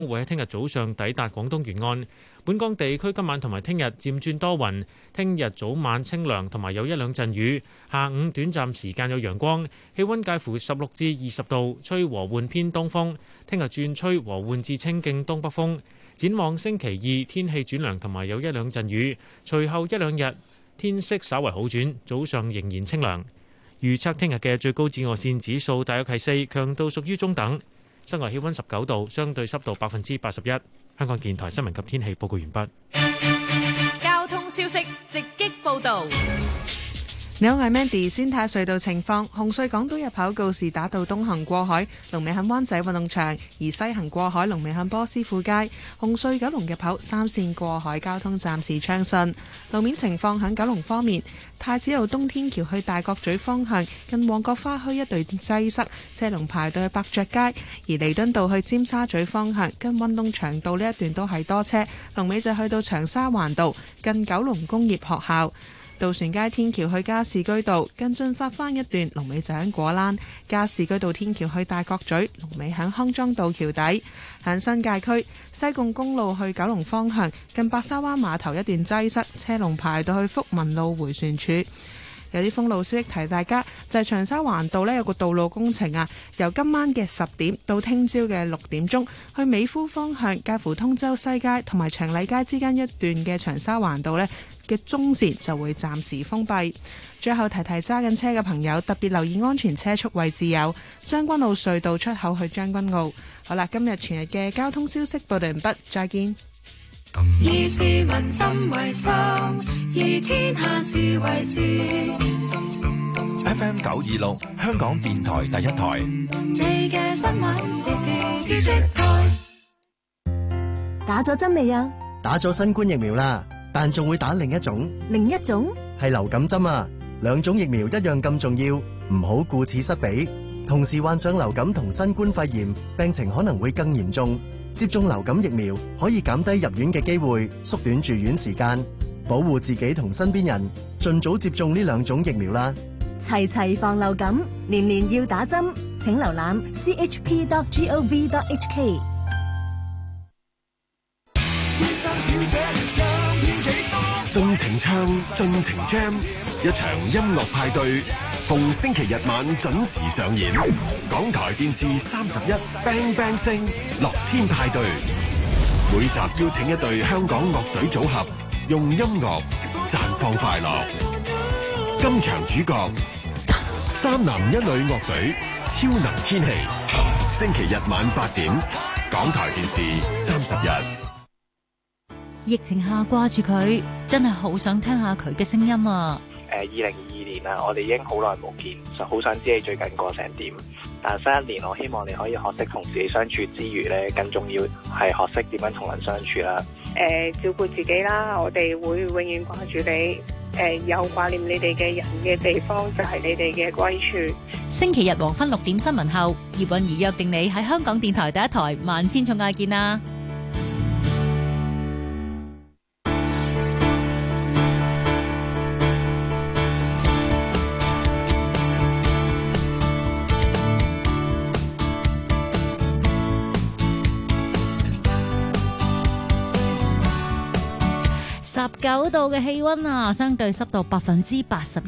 會喺聽日早上抵達廣東沿岸。本港地區今晚同埋聽日漸轉多雲，聽日早晚清涼同埋有一兩陣雨，下午短暫時間有陽光，氣溫介乎16至20度，吹和緩偏東風。聽日轉吹和緩至清勁東北風。展望星期二天氣轉涼同埋有一兩陣雨，隨後一兩日天色稍為好轉，早上仍然清涼。預測聽日嘅最高紫外線指數大約係4，強度屬於中等。室外氣溫19度，相對濕度81%。香港電台新聞及天氣報告完畢。 交通消息直擊報道。 你好，我係 Mandy。先睇下隧道情況。紅隧港島入口告士打道東行過海，龍尾喺灣仔運動場；而西行過海，龍尾喺波斯富街。紅隧九龍入口3線過海交通暫時暢順。路面情況喺九龍方面，太子道東天橋去大角咀方向，近旺角花墟一段擠塞，車龍排到去百爵街；而彌敦道去尖沙咀方向，近運動場道呢一段都係多車，龍尾就去到長沙灣道，近九龍工業學校。渡船街天橋去加士居道，跟進發翻一段，龍尾就喺果欄；加士居道天橋去大角咀，龍尾喺康莊道橋底。喺新界區西貢公路去九龍方向，近白沙灣碼頭一段擠塞，車龍排到去福民路迴旋處。有啲封路消息提大家，就係長沙灣道呢有個道路工程啊，由今晚嘅10點到聽朝嘅6點鐘，去美孚方向介乎通州西街同埋長禮街之間一段嘅長沙灣道呢嘅中線就會暫時封閉。最後提提揸緊車嘅朋友，特別留意安全車速位置有將軍澳隧道出口去將軍澳。好啦，今日全日嘅交通消息報道完畢，再見。 以市民心為心，以天下事為事。 FM 926，香港電台第一台。 你嘅新聞時事知識台。 打咗針未啊？ 打咗新冠疫苗啦，但仲會打另一種。 另一種係流感針啊！兩種疫苗一樣咁重要，唔好顧此失彼。同時患上流感同新冠肺炎，病情可能會更嚴重。接種流感疫苗可以減低入院嘅機會，縮短住院時間，保護自己同身邊人。盡早接種呢兩種疫苗啦！ 齊齊防流感，年年要打針。請瀏覽 chp.gov.hk。 盡情唱，盡情 jam， 一場音樂派對，逢星期日晚準時上演。港台電視31 Bang Bang 聲樂天派對，每集邀請一隊香港樂隊組合，用音樂綻放快樂。今場主角3男1女樂隊超能天氣，星期日晚8點，港台電視31。 疫情下掛住佢，真係好想聽下佢嘅聲音啊 ！2022年啦，我哋已經好耐冇見，就好想知你最近過成點。但新一年，我希望你可以學識同自己相處之餘咧，更重要係學識點樣同人相處啦。 照顧自己啦，我哋會永遠掛住你。有掛念你哋嘅人嘅地方就係你哋嘅歸處。 星期日黃昏6點新聞後，葉韻儀約定你喺香港電台第一台萬千寵愛見啦。19度嘅氣溫啊，相對濕度81%。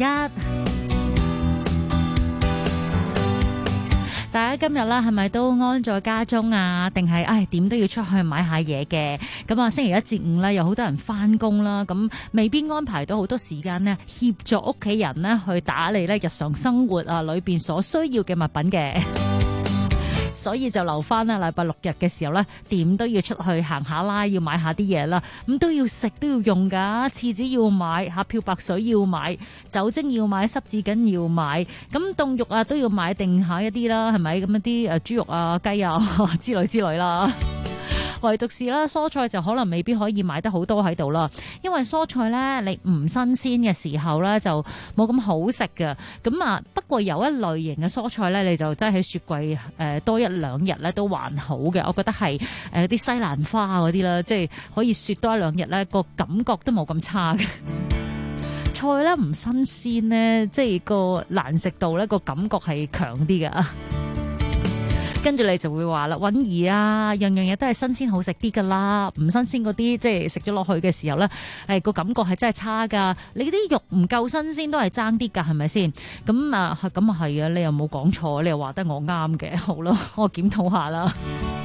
大家今日啦，係咪都安在家中啊？定係點都要出去買下嘢嘅？咁啊，星期一至五咧，有好多人翻工啦，咁未必安排到好多時間呢，協助屋企人呢去打理咧日常生活啊裏邊所需要嘅物品嘅。所以就留翻啦，禮拜6日嘅時候咧，點都要出去行下啦，要買下啲嘢啦，咁都要食都要用噶，廁紙要買，漂白水要買，酒精要買，濕紙巾要買，咁凍肉啊都要買定下一啲啦，係咪？咁一啲豬肉啊、雞啊之類啦。唯獨是啦，蔬菜就可能未必可以買得好多喺度啦，因為蔬菜咧你唔新鮮嘅時候咧就冇咁好食嘅。咁啊，不過有一類型嘅蔬菜咧，你就擠喺雪櫃多1-2日咧都還好嘅。我覺得係啲西蘭花嗰啲啦，即係可以雪多1-2日咧，個感覺都冇咁差嘅。菜咧唔新鮮咧，即係個難食度咧個感覺係強啲嘅。 跟住你就會話啦，允兒啊，樣樣嘢都係新鮮好食啲噶啦，唔新鮮嗰啲即係食咗落去嘅時候咧，個感覺係真係差噶。你啲肉唔夠新鮮都係爭啲噶，係咪先？咁啊係啊，你又冇講錯，你又話得我啱嘅，好咯，我檢討下啦。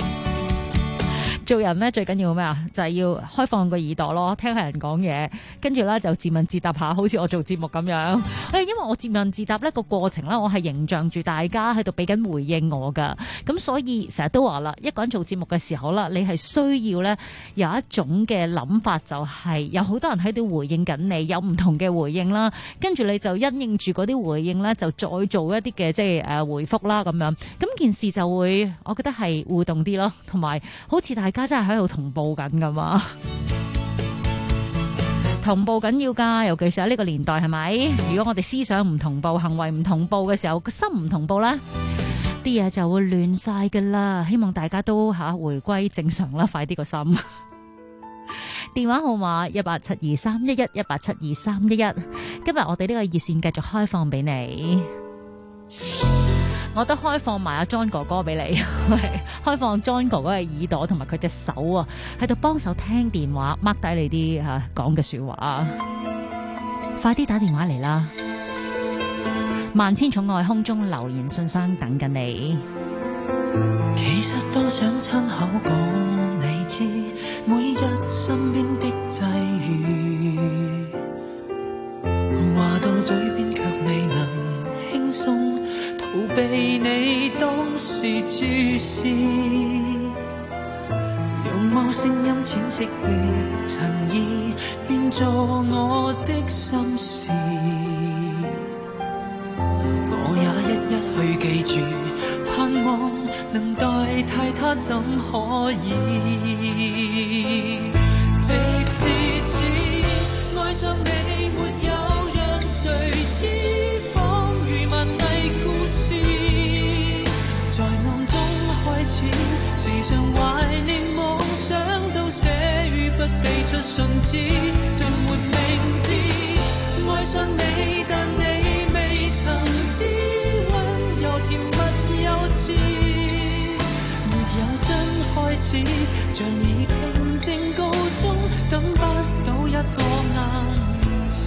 做人咧最緊要咩啊？就係要開放個耳朵咯，聽下人講嘢，跟住咧就自問自答下，好似我做節目咁樣。因為我自問自答呢個過程咧，我係形象住大家喺度俾緊回應我噶，咁所以成日都話啦，一個人做節目嘅時候啦，你係需要咧有一種嘅諗法，就係有好多人喺度回應緊你，有唔同嘅回應啦，跟住你就因應住嗰啲回應咧，就再做一啲嘅即係回覆啦咁樣，咁件事就會我覺得係互動啲咯，同埋好似大家真係喺度同步緊噶嘛，同步緊要噶，尤其是喺呢個年代係咪？如果我哋思想唔同步，行為唔同步嘅時候，個心唔同步咧，啲嘢就會亂晒噶啦。希望大家都回歸正常啦，快啲個心。電話號碼1872311，1872311。今日我哋呢個熱線繼續開放俾你。我都開放埋阿 John 哥哥俾你，開放 John 哥哥嘅耳朵同埋佢隻手啊，喺度幫手聽電話，mark 低你啲講嘅說話。快啲打電話嚟啦！萬千寵愛空中留言信箱等緊你。 其實都想親口講你知，每日身邊的際遇，話到嘴邊卻未能輕鬆。逃避你當時注視，容貌聲音淺色的襯衣，變作我的心事。我也一一去記住，盼望能代替他怎可以？直至此，愛上你沒有讓誰知。在暗中開始，時常懷念夢想，到寫於筆寄出信紙，盡沒名字。愛上你，但你未曾知，溫柔甜蜜幼稚，沒有真開始，像已平靜告終，等不到一個暗示。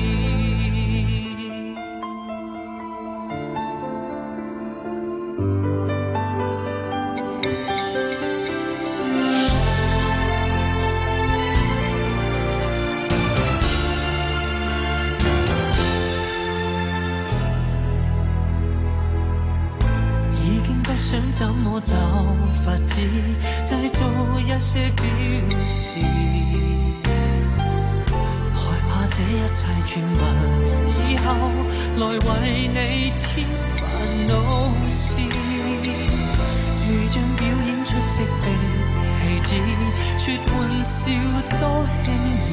想怎麼找法子製造一些表示，害怕這一切傳聞以後來為你添煩惱事，如像表演出色的戲子，說玩笑多輕易，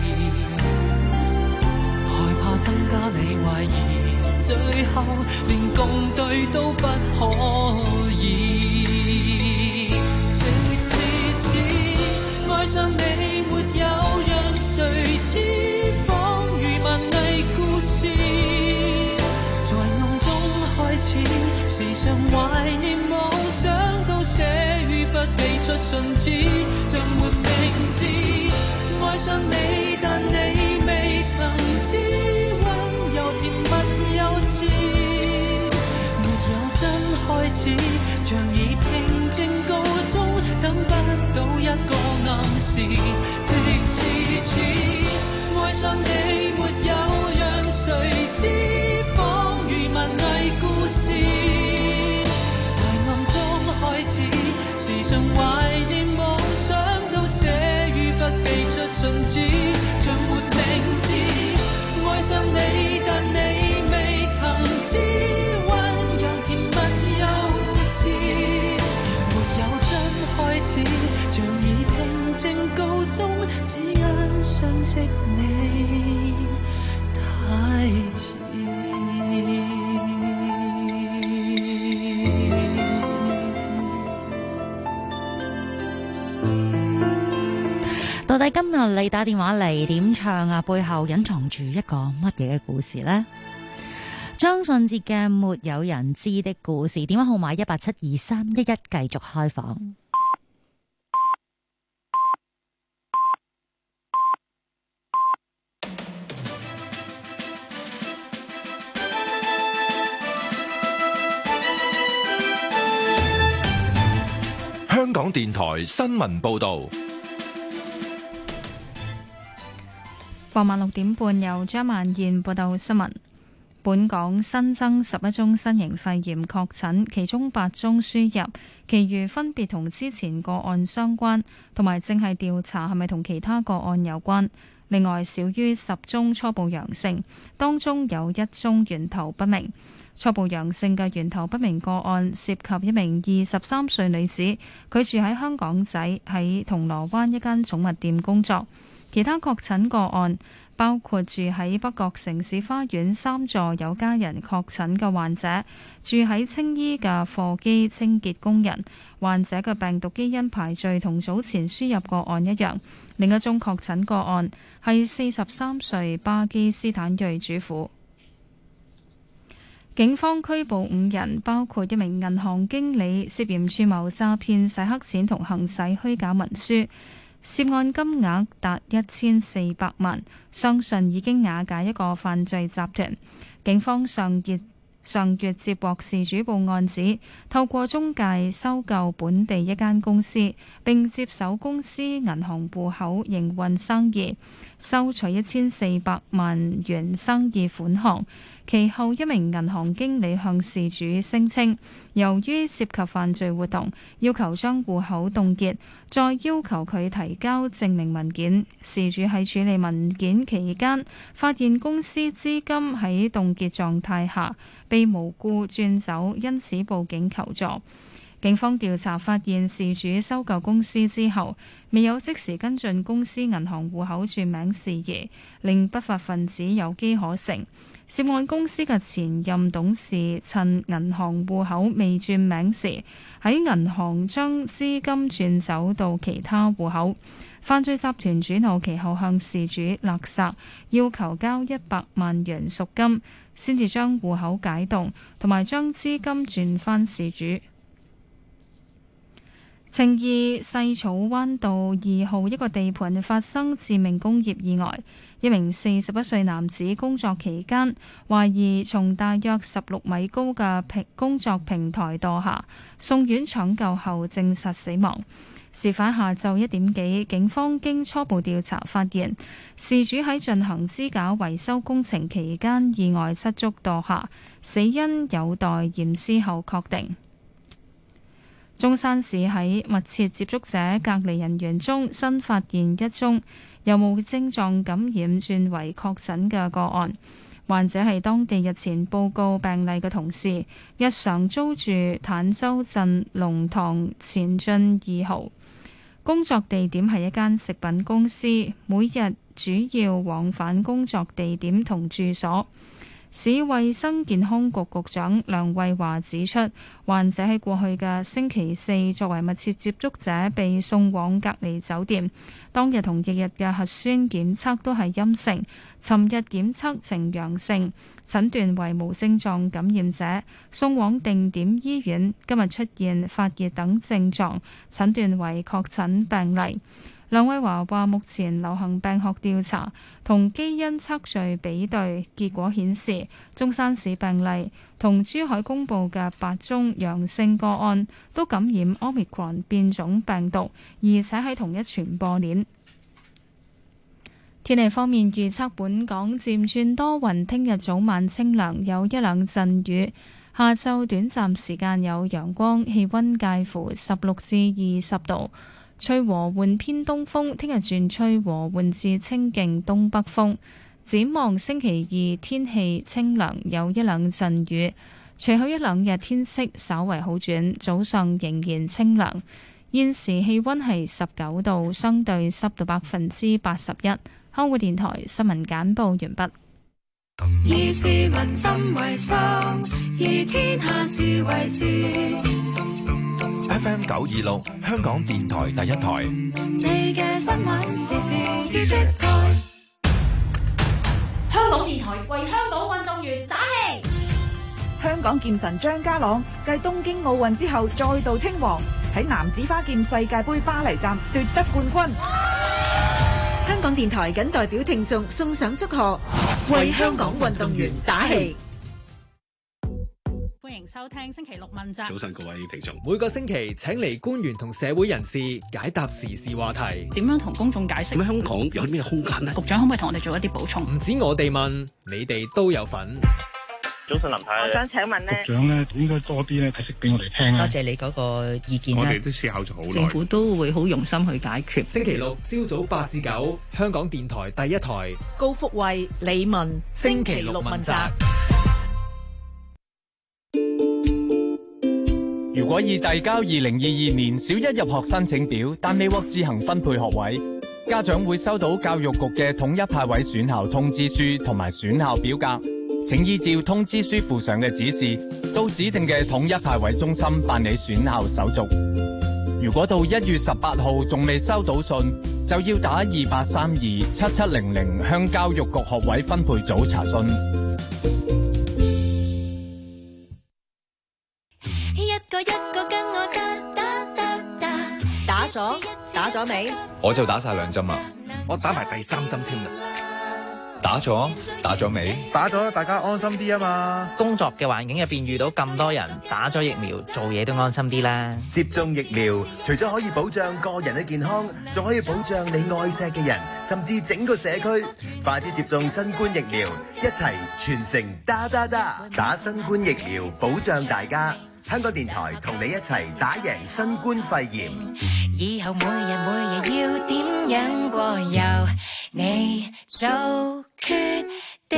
害怕增加你懷疑，最後連共對都不可以。直至此，愛上你沒有讓誰知，仿如文藝故事，在暗中開始，時常懷念夢想，都寫於筆寄出信紙，像沒名字。愛上你，但你未曾知，溫柔甜蜜幼稚，沒有真開始，像已平靜告終，等不到一個暗示。直至此，愛上你沒有讓誰知，仿如文藝故事，在暗中開始，時常懷念夢想，都寫於筆寄出信紙，像沒名字。愛上你，但你未曾知，溫柔甜蜜幼稚，沒有真開始，像已平靜告終，只因相識你太遲。 到底今日你打電話嚟點唱啊？背後隱藏住一個乜嘢嘅故事呢？ 張信哲嘅《沒有人知的故事》，電話號碼1872311，繼續開放。 香港電台新聞報道。 傍晚6點半，由張萬燕報道新聞。本港新增11宗新型肺炎確診，其中8宗輸入，其餘分別同之前個案相關，同埋正係調查係咪同其他個案有關。另外，少於10宗初步陽性，當中有1宗源頭不明。初步陽性嘅源頭不明個案涉及一名23歲女子，佢住喺香港仔，喺銅鑼灣一間寵物店工作。其他確診個案包括住喺北角城市花園3座有家人確診嘅患者，住喺青衣嘅貨機清潔工人。患者嘅病毒基因排序同早前輸入個案一樣。另一宗確診個案係43歲巴基斯坦裔主婦。警方拘捕5人，包括一名銀行經理，涉嫌串謀詐騙、洗黑錢同行使虛假文書，涉案金額達1400萬，相信已經瓦解一個犯罪集團。警方上月接獲事主報案指，透過中介收購本地一間公司，並接手公司銀行戶口營運生意，收取1400萬元生意款項。其後一名銀行經理向事主聲稱，由於涉及犯罪活動，要求將戶口凍結，再要求佢提交證明文件。事主喺處理文件期間，發現公司資金喺凍結狀態下被無故轉走，因此報警求助。警方調查發現，事主收購公司之後，未有即時跟進公司銀行戶口轉名事宜，令不法分子有機可乘。涉案公司嘅前任董事趁銀行戶口未轉名時，喺銀行將資金轉走到其他戶口。犯罪集團主腦其後向事主勒索，要求交100萬元贖金，先至將戶口解凍，同埋將資金轉返事主。青衣西草灣道2號一個地盤發生致命工業意外，一名41歲男子工作期間，懷疑從大約16米高嘅工作平台墮下，送院搶救後證實死亡。事發下晝1點幾，警方經初步調查發現，事主喺進行支架維修工程期間意外失足墮下，死因有待驗屍後確定。中山市喺密切接觸者隔離人員中新發現1宗由無症狀感染轉為確診嘅個案，患者係當地日前報告病例嘅同事，日常租住坦洲鎮龍塘前進2號，工作地點係一間食品公司，每日主要往返工作地點同住所。市衛生健康局局長梁慧華指出，患者喺過去嘅星期4作為密切接觸者被送往隔離酒店，當日同翌日嘅核酸檢測都係陰性，尋日檢測呈陽性，診斷為無症狀感染者，送往定點醫院，今日出現發熱等症狀，診斷為確診病例。梁慧華話：目前流行病學調查同基因測序比對，結果顯示中山市病例同珠海公佈嘅8宗陽性個案都感染 Omicron 變種病毒，而且喺同一傳播鏈。天氣方面預測，本港漸轉多雲，聽日早晚清涼，有1兩陣雨，下晝短暫時間有陽光，氣溫介乎16至20度。吹和緩偏東風，聽日轉吹和緩至清勁東北風。展望星期2天氣清涼，有1兩陣雨，隨後1兩日天色稍為好轉，早上仍然清涼。現時氣溫係19度，相對濕度81%。香港電台新聞簡報完畢。 以市民心為心，以天下事為事。 FM 926，香港電台第一台。 你嘅新聞時事知識台。 香港電台為香港運動員打氣。 香港劍神張家朗繼東京奧運之後再度稱王，喺男子花劍世界盃巴黎站奪得冠軍。 香港電台謹代表聽眾送上祝賀，為香港運動員打氣。 歡迎收聽星期六問責。 早晨各位聽眾， 每個星期請嚟官員同社會人士解答時事話題。 點樣同公眾解釋？ 咁香港有啲咩空間呢？ 局長可唔可以同我哋做一啲補充？ 唔止我哋問，你哋都有份。 早晨林太，我想請問呢， 局長咧應該多啲咧解釋俾我哋聽啊！ 多謝你嗰個意見。 我哋都思考咗好耐， 政府都會好用心去解決。 星期六朝早8至9，香港電台第一台， 高福慧、李文，星期六問責。 如果已遞交2022年小一入學申請表，但未獲自行分配學位，家長會收到教育局嘅統一派位選校通知書同埋選校表格，請依照通知書附上嘅指示，到指定嘅統一派位中心辦理選校手續。如果到1月18號仲未收到信，就要打28327700向教育局學位分配組查詢。 一個跟我打咗未？ 我就打晒2針啦， 我打埋第3針添啦。 打咗未？ 打咗，大家安心啲啊嘛！ 工作嘅環境入邊遇到咁多人打咗疫苗，做嘢都安心啲啦。 接種疫苗，除咗可以保障個人嘅健康，仲可以保障你愛錫嘅人，甚至整個社區。快啲接種新冠疫苗，一齊全城打新冠疫苗，保障大家。香港電台同你一齊打贏新冠肺炎。 以後每日要點樣過，由你做決定。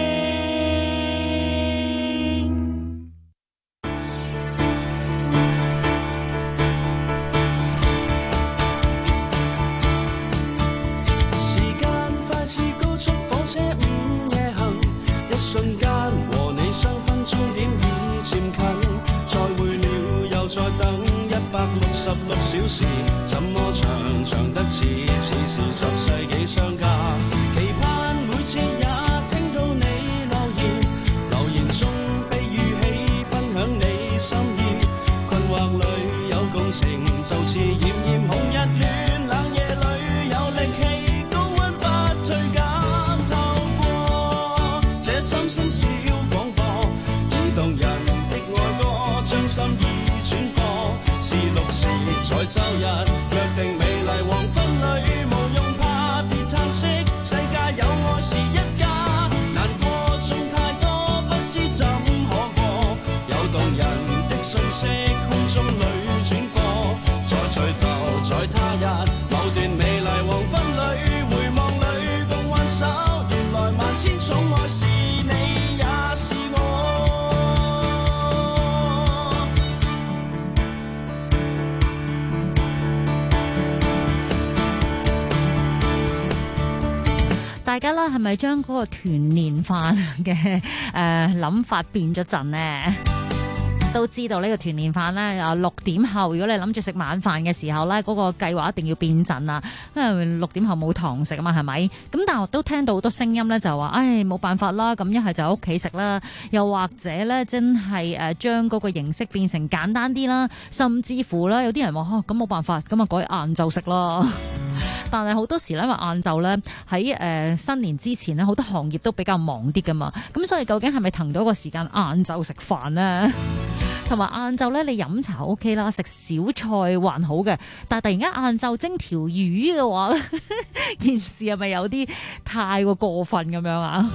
時間快似高速火車午夜行，一瞬間和你相分終點已漸近。再等166小時，怎麼長得似是10世紀相隔？期盼每次也聽到你留言中被語氣分享你心意。困惑裏有共情，就似炎紅日戀，冷夜裏有力氣，高溫不退減。透過這心聲小廣播，移動人的愛歌，將心意是6時在周日約定美麗黃昏裏，無用怕別嘆息，世界有愛是一家。難過中太多，不知怎可過，有動人的訊息空中裏轉播，再聚頭在他日某段美麗黃昏裏，回望裏共挽手，原來萬千寵愛是你也是我。 大家啦，係咪將嗰個團年飯嘅諗法變咗陣呢？都知道呢個團年飯咧，6點後如果你諗住食晚飯嘅時候咧，嗰個計劃一定要變陣啦，因為6點後冇堂食啊嘛，係咪？咁但係我都聽到好多聲音咧，就話唉冇辦法啦，咁一係就喺屋企食啦，又或者咧真係將嗰個形式變成簡單啲啦，甚至乎咧有啲人話咁冇辦法，咁啊改晏晝食啦。但係好多時咧，因為晏晝咧喺新年之前咧，好多行業都比較忙啲噶嘛，咁所以究竟係咪騰到個時間晏晝食飯呢？同埋晏晝咧，你飲茶 OK 啦，食小菜還好嘅，但係突然間晏晝蒸條魚嘅話咧，件事係咪有啲太過分咁樣啊？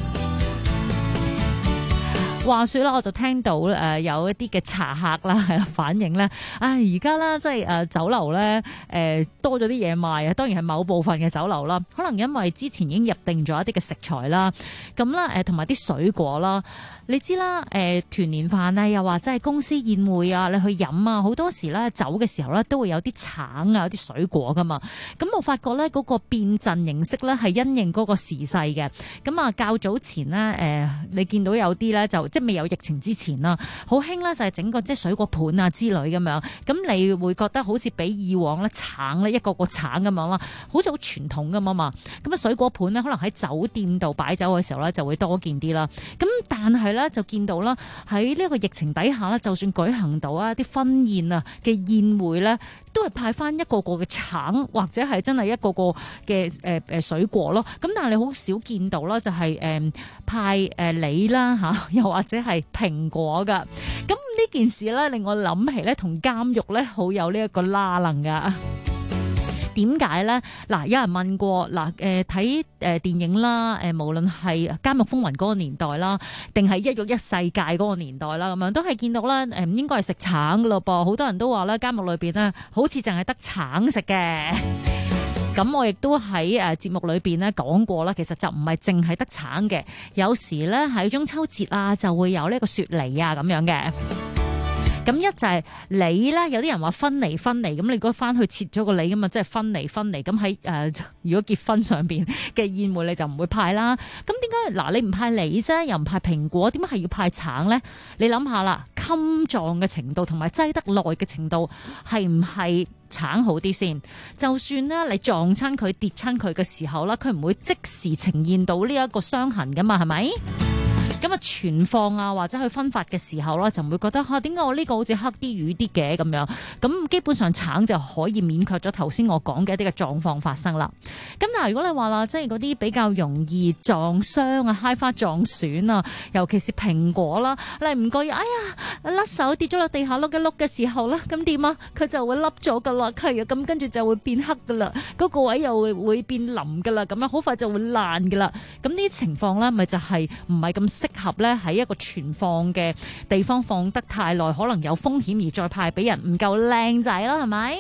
話說啦，我就聽到有一啲嘅茶客啦，係啦反映咧，而家啦即係酒樓咧多咗啲嘢賣啊，當然係某部分嘅酒樓啦，可能因為之前已經入定咗一啲嘅食材啦，咁啦同埋啲水果啦。你知啦，團年飯啊，又或者係公司宴會啊，你去飲啊，好多時咧走嘅時候咧都會有啲橙啊，有啲水果噶嘛。咁我發覺咧嗰個變陣形式咧係因應嗰個時勢嘅。咁啊較早前咧你見到有啲咧就即係未有疫情之前啦，好興咧就係整個即係水果盤啊之類咁樣。咁你會覺得好似比以往咧橙咧一個個橙咁樣啦，好似好傳統咁啊嘛。咁啊水果盤咧可能喺酒店度擺酒嘅時候咧就會多見啲啦。咁但係咧就見到啦，喺呢一個疫情底下咧，就算舉行到啊啲婚宴啊嘅宴會咧，都係派翻一個個嘅橙，或者係真係一個個嘅水果咯。咁但係你好少見到啦，就係派梨啦嚇，又或者係蘋果噶。咁呢件事咧令我諗起咧，同監獄咧好有呢一個拉能噶。點解咧？嗱，有人問過嗱，睇電影啦，無論係《監獄風雲》嗰個年代啦，定係《一獄一世界》嗰個年代啦，咁樣都係見到咧，唔應該係食橙噶咯噃。好多人都話咧，監獄裏邊咧，好似淨係得橙食嘅。咁我亦都喺節目裏邊咧講過啦，其實就唔係淨係得橙嘅，有時咧喺中秋節啊，就會有呢個雪梨啊咁樣嘅。咁一就係梨咧，有啲人話分離，咁你如果翻去切咗個梨咁啊，即係分離。咁喺如果結婚上邊嘅宴會你就唔會派啦。咁點解嗱你唔派梨啫，又唔派蘋果，點解係要派橙咧？你諗下啦，襟撞嘅程度同埋擠得耐嘅程度係唔係橙好啲先？就算咧你撞親佢跌親佢嘅時候啦，佢唔會即時呈現到呢一個傷痕噶嘛，係咪？咁啊存放啊或者去分發嘅時候啦，就唔會覺得點解我呢個好似黑啲瘀啲嘅咁樣。咁基本上橙就可以免卻咗頭先我講嘅一啲嘅狀況發生啦。咁但係如果你話啦，即係嗰啲比較容易撞傷啊、揩花撞損啊，尤其是蘋果啦，你唔覺意哎呀甩手跌咗落地下碌一碌嘅時候啦，咁點啊？佢就會凹咗噶啦，係啊，咁跟住就會變黑噶啦，嗰個位又會變腍噶啦，咁樣好快就會爛噶啦。咁呢啲情況咧，咪就係唔係咁適合咧喺一個存放嘅地方放得太耐，可能有風險而再派俾人唔夠靚仔啦，係咪？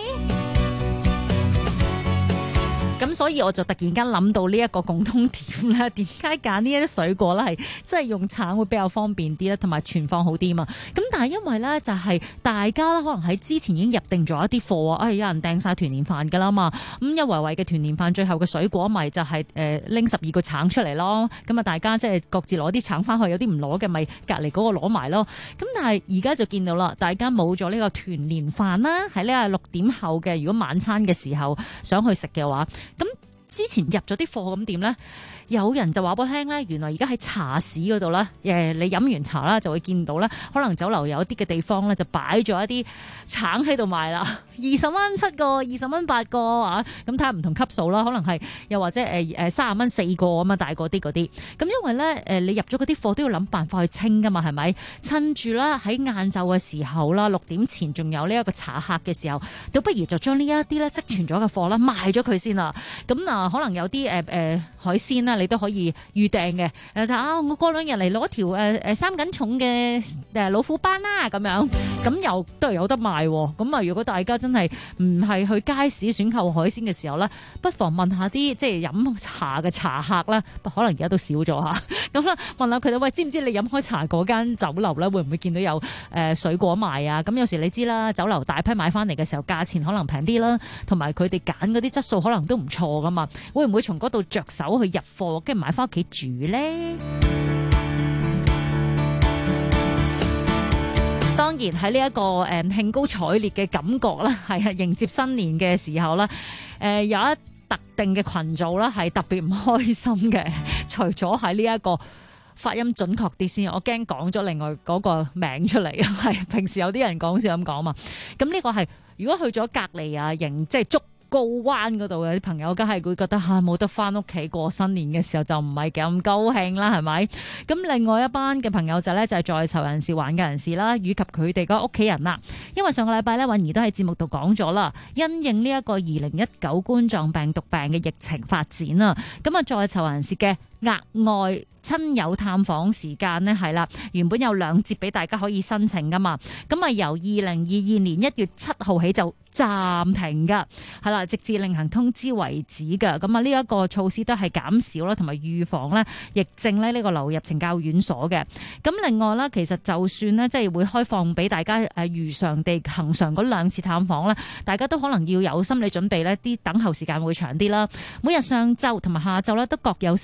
咁所以我就突然間諗到呢一個共通點咧，點解揀呢一啲水果咧係即係用橙會比較方便啲咧，同埋存放好啲嘛？咁但係因為咧就係大家咧可能喺之前已經入定咗一啲貨啊，有人訂晒團年飯噶啦嘛，咁一圍圍嘅團年飯最後嘅水果咪就係拎12個橙出嚟咯，咁啊大家即係各自攞啲橙翻去，有啲唔攞嘅咪隔離嗰個攞埋咯。咁但係而家就見到啦，大家冇咗呢個團年飯啦，喺呢個6點後嘅如果晚餐嘅時候想去食嘅話。咁之前入咗啲貨咁點咧？有人就話俾我聽咧，原來而家喺茶市嗰度咧，你飲完茶啦就會見到咧，可能酒樓有一啲嘅地方咧就擺咗一啲橙喺度賣啦，20蚊7個，20蚊8個啊，咁睇下唔同級數啦，可能係又或者30蚊4個咁啊，大個啲嗰啲。咁因為咧你入咗嗰啲貨都要諗辦法去清噶嘛，係咪？趁住啦喺晏晝嘅時候啦，6點前仲有呢一個茶客嘅時候，倒不如就將呢一啲咧積存咗嘅貨啦賣咗佢先啦。咁啊可能有啲海鮮啦。你都可以預訂嘅，就我過2日嚟攞條3斤重嘅老虎斑啦，咁樣咁又都係有得賣。咁啊，如果大家真係唔係去街市選購海鮮嘅時候咧，不妨問下啲即係飲茶嘅茶客啦，可能而家都少咗嚇。咁啦，問下佢哋喂，知唔知你飲開茶嗰間酒樓咧，會唔會見到有水果賣啊？咁有時你知啦，酒樓大批買翻嚟嘅時候，價錢可能平啲啦，同埋佢哋揀嗰啲質素可能都唔錯噶嘛。會唔會從嗰度着手去入貨？跟住買翻屋企煮咧。當然喺呢一個興高采烈嘅感覺啦，係迎接新年嘅時候啦，有一特定嘅群組啦係特別唔開心嘅。除咗喺呢一個發音準確啲先，我驚講咗另外嗰個名出嚟。係平時有啲人講笑咁講嘛。咁呢個係如果去咗隔離啊營，即係捉高灣嗰度嘅啲朋友，梗係會覺得冇得翻屋企過新年嘅時候就唔係咁高興啦，係咪？咁另外一班嘅朋友就係在囚人士、患嘅人士啦，以及佢哋個屋企人啦。因為上個禮拜咧，韻儀都喺節目度講咗啦，因應呢一個2019冠狀病毒病嘅疫情發展啊，咁啊在囚人士嘅額外親友探訪時間呢係啦，原本有2節俾大家可以申請噶嘛，咁啊由2022年1月7號起就暫停噶，係啦，直至另行通知為止噶。咁啊呢一個措施都係減少啦，同埋預防咧疫症咧呢個流入懲教院所嘅。咁另外啦，其實就算呢，即係會開放俾大家如常地恆常嗰2次探訪咧，大家都可能要有心理準備咧，啲等候時間會長啲啦。每日上晝同埋下晝咧都各有30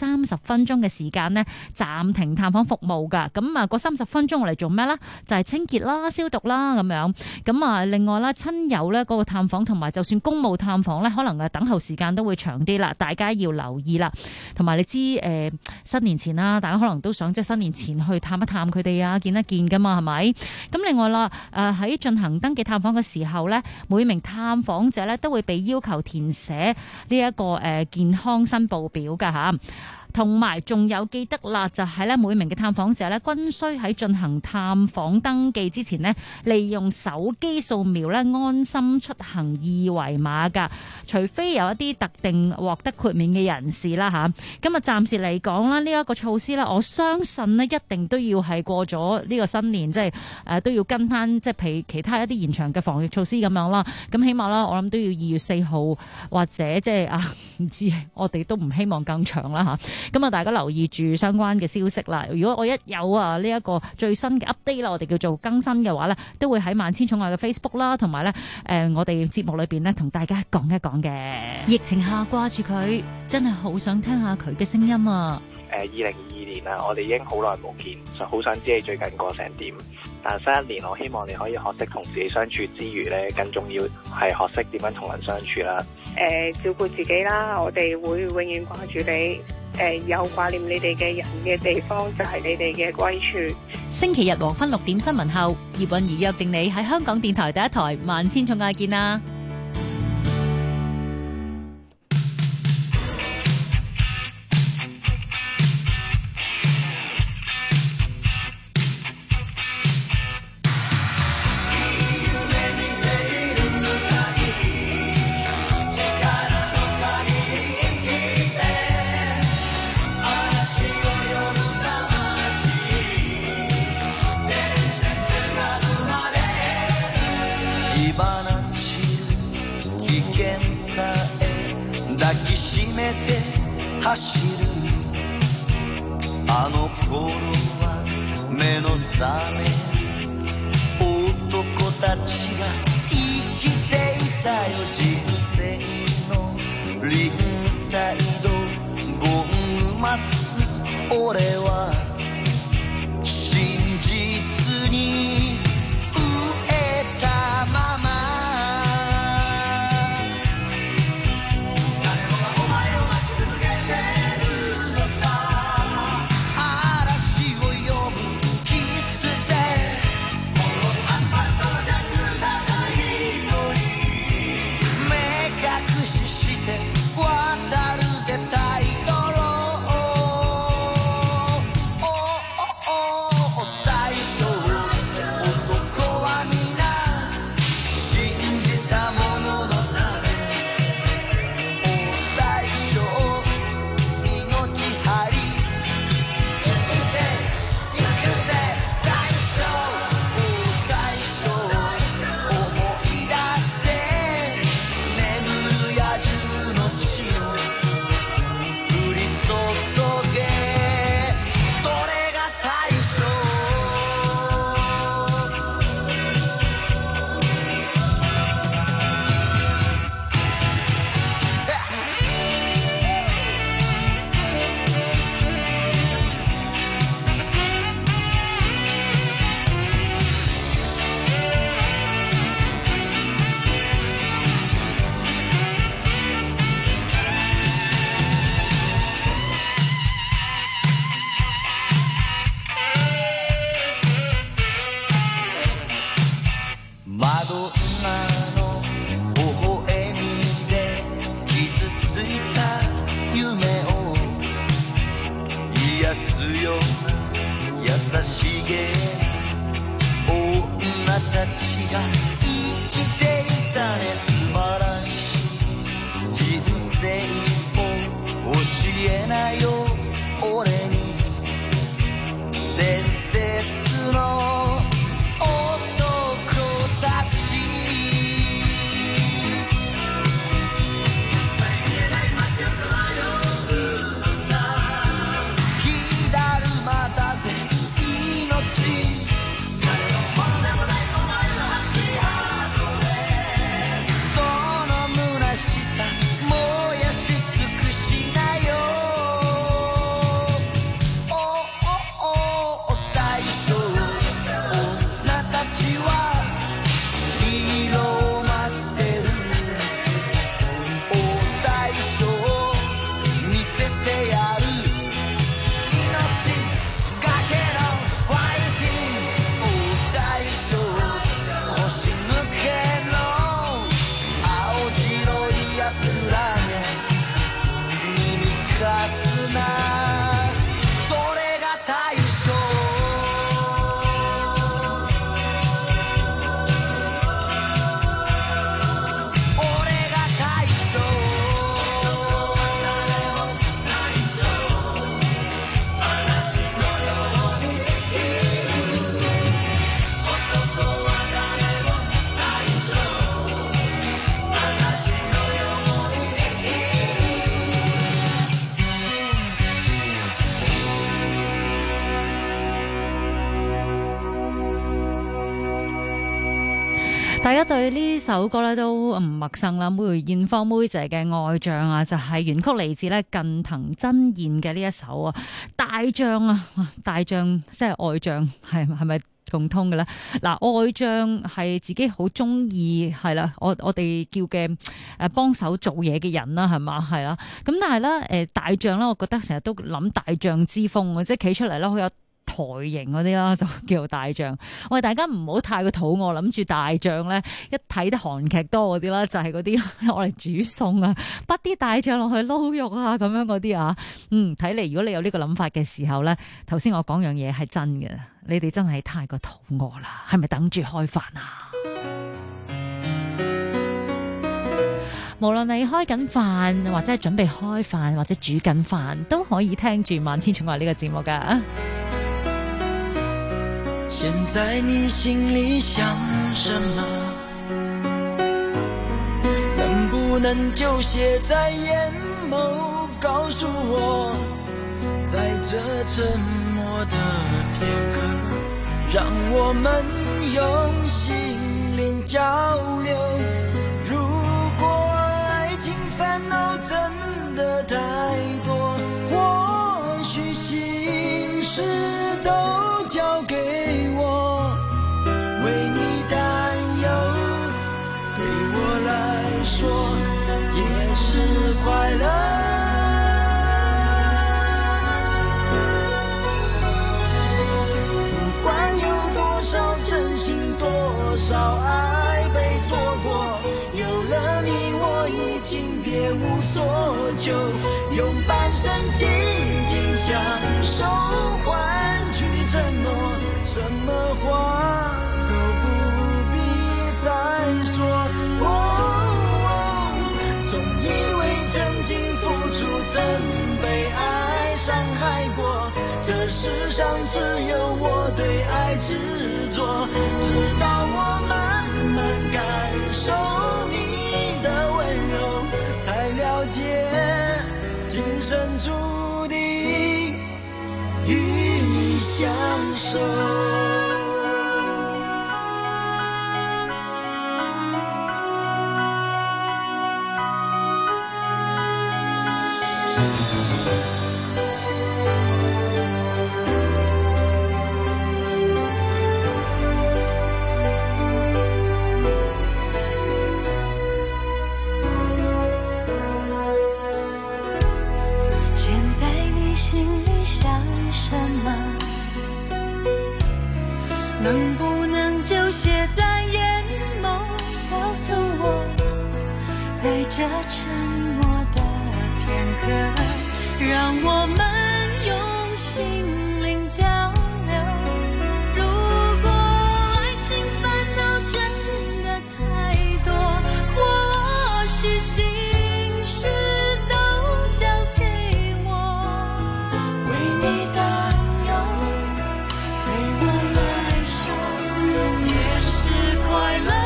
分鐘嘅時間呢，暫停探訪服務㗎。咁啊，嗰30分鐘我嚟做咩咧？就係清潔啦、消毒啦咁樣。咁啊，另外啦，親友咧嗰個探訪同埋就算公務探訪咧，可能等候時間都會長啲啦。大家要留意啦。同埋你知新年前啦，大家可能都想即係新年前去探一探佢哋啊，見一見㗎嘛，係咪？咁另外啦，喺進行登記探訪嘅時候咧，每名探訪者咧都會被要求填寫呢一個健康申報表㗎嚇。同埋仲有記得啦，就係咧每名嘅探訪者咧，均須喺進行探訪登記之前呢，利用手機掃描咧安心出行二維碼㗎。除非有一啲特定獲得豁免嘅人士啦嚇。咁啊，暫時嚟講啦，呢一個措施咧，我相信呢一定都要係過咗呢個新年，即係都要跟翻即係譬如其他一啲延長嘅防疫措施咁樣啦。咁起碼啦，我諗都要2月4號或者即係唔知，我哋都唔希望更長啦嚇。咁啊，大家留意住相關嘅消息啦。如果我一有呢一個最新嘅 update 啦，我哋叫做更新嘅話咧，都會喺萬千寵愛嘅 Facebook 啦，同埋咧我哋節目裏邊咧同大家講一講嘅。疫情下掛住佢，真係好想聽下佢嘅聲音啊！2022 年啦，我哋已經好耐冇見，就好想知你最近過成點。但新一年，我希望你可以學識同自己相處之餘咧，更重要係學識點樣同人相處啦。 照顧自己啦，我哋會永遠掛住你。有掛念你哋嘅人嘅地方，就係你哋嘅歸處。 星期日黃昏6點新聞後，葉韻儀約定你喺香港電台第一台萬千寵愛見啦。 抱きしめて走るあの頃は目の覚める男たちが生きていたよ人生のリンサイドゴング待つ俺は真実に飢えたまま大家對呢首歌咧都唔陌生啦，梅艷芳妹姐嘅《愛將》啊，就係原曲嚟自咧近藤真彥嘅呢一首啊，大將啊，大將即係愛將，係咪共通嘅咧？嗱，愛將係自己好中意，係啦，我哋叫嘅幫手做嘢嘅人啦，係嘛，係啦。咁但係咧大將咧，我覺得成日都諗大將之風，即係企出嚟咧好有台型嗰啲啦，就叫做大將。我哋大家唔好太過肚餓，諗住大將咧，一睇啲韓劇多嗰啲啦，就係嗰啲我哋煮餸啊，bắt啲大將落去撈肉啊，咁樣嗰啲啊。睇嚟如果你有呢個諗法嘅時候咧，頭先我講樣嘢係真嘅，你哋真係太過肚餓啦，係咪等住開飯啊？無論你開緊飯，或者係準備開飯，或者煮緊飯，都可以聽住《萬千寵愛》呢個節目噶。 現在你心裡想什麼？能不能就寫在眼眸，告訴我，在這沉默的片刻，讓我們用心靈交流。如果愛情煩惱真的太多，或許心事都交給我，為你擔憂，對我來說也是快樂。不管有多少真心，多少愛被錯過，有了你我已經別無所求，用半生靜靜相守，換取承諾，什麼話都不必再說。總以為曾經付出曾被愛傷害過，這世上只有我對愛執着，直到我慢慢感受你的溫柔，才了解今生注定與你相守。 能不能就寫在眼眸，告訴我，在這沉默的片刻，讓我們用心靈交流。如果愛情煩惱真的太多，或許心事都交給我，為你擔憂，對我來也是快樂。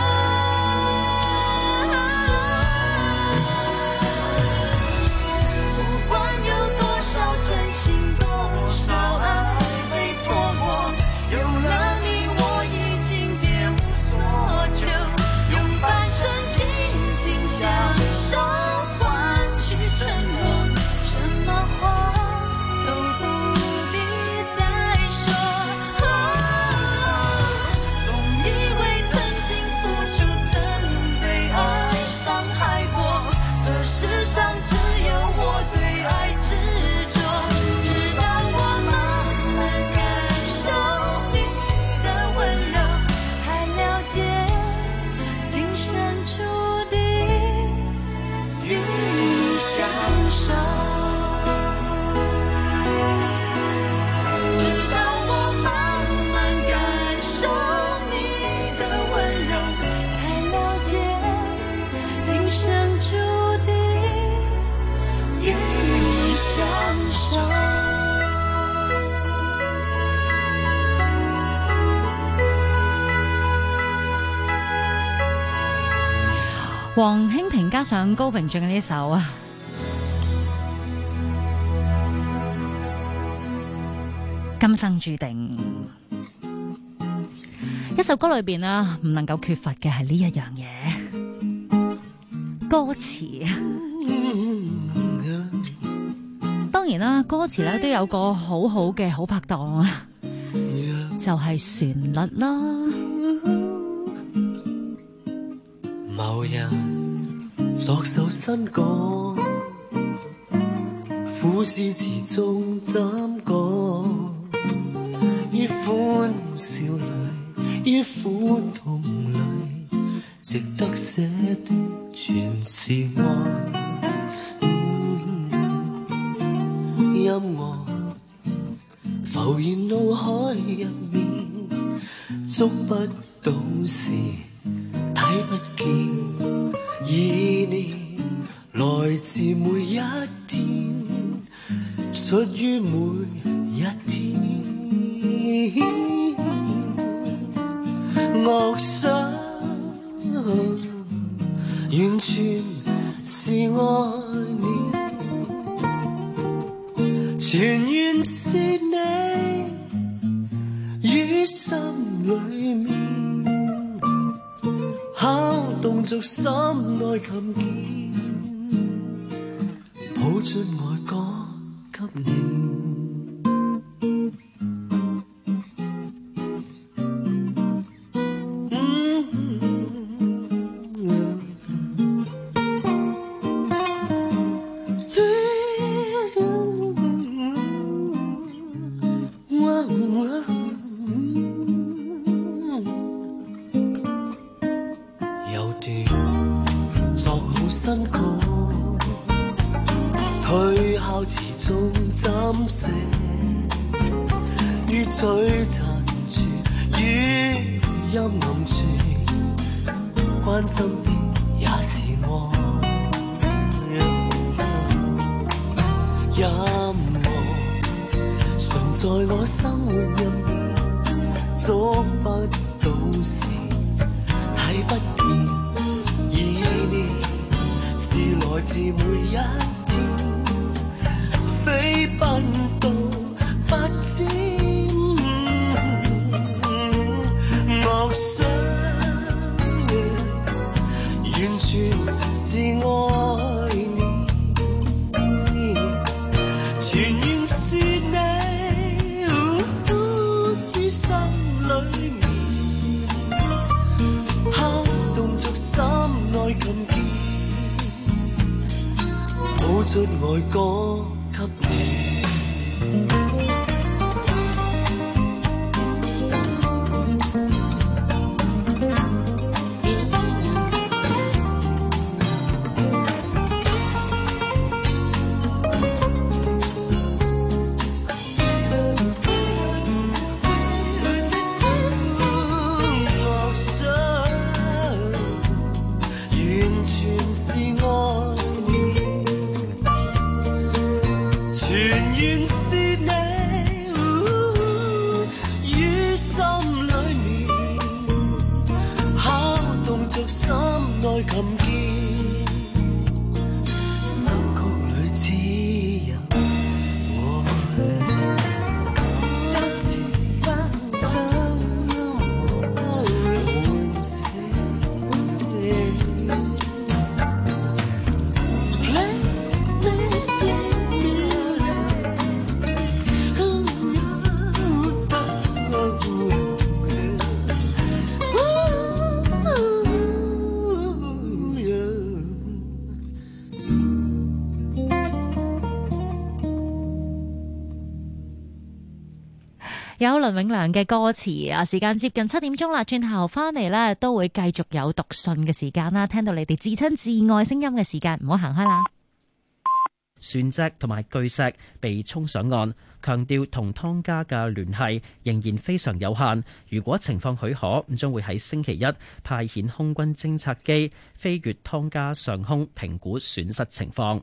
不管有多少真心，多少愛被錯過，有了你我已經別無所求，用半生靜靜相守，換取承諾，什麼話都不必再說。總以為曾經付出曾被愛傷害過，這世上只有我對愛執着，直到我慢慢感受你的溫柔，才了解今生注定與你相守。直到我慢慢感受你的溫柔，才了解今生注定與你相守。 黃興平加上高平俊嘅呢首啊，今生注定。一一首歌裏邊啦，唔能夠缺乏嘅係呢一樣嘢，歌詞。當然啦，歌詞咧都有個好好嘅好拍檔啊，就係旋律啦。 某人作首新歌，苦思詞中斬過，一歡笑淚，一苦痛淚，值得寫的全是愛。音樂浮現腦海入面，捉不到時睇不見，意念來自每一天，出於每一天，樂章完全是愛你。全願是你於心裏面，敲動着心內琴鍵，抱進愛歌給你。 有倫永亮嘅歌詞啊，時間接近7點鐘啦，轉頭翻嚟咧都會繼續有讀信嘅時間啦，聽到你哋至親至愛聲音嘅時間，唔好行開啦。 船隻同埋巨石被沖上岸，強調同湯加嘅聯繫仍然非常有限。如果情況許可，將會喺星期一派遣空軍偵察機飛越湯加上空，評估損失情況。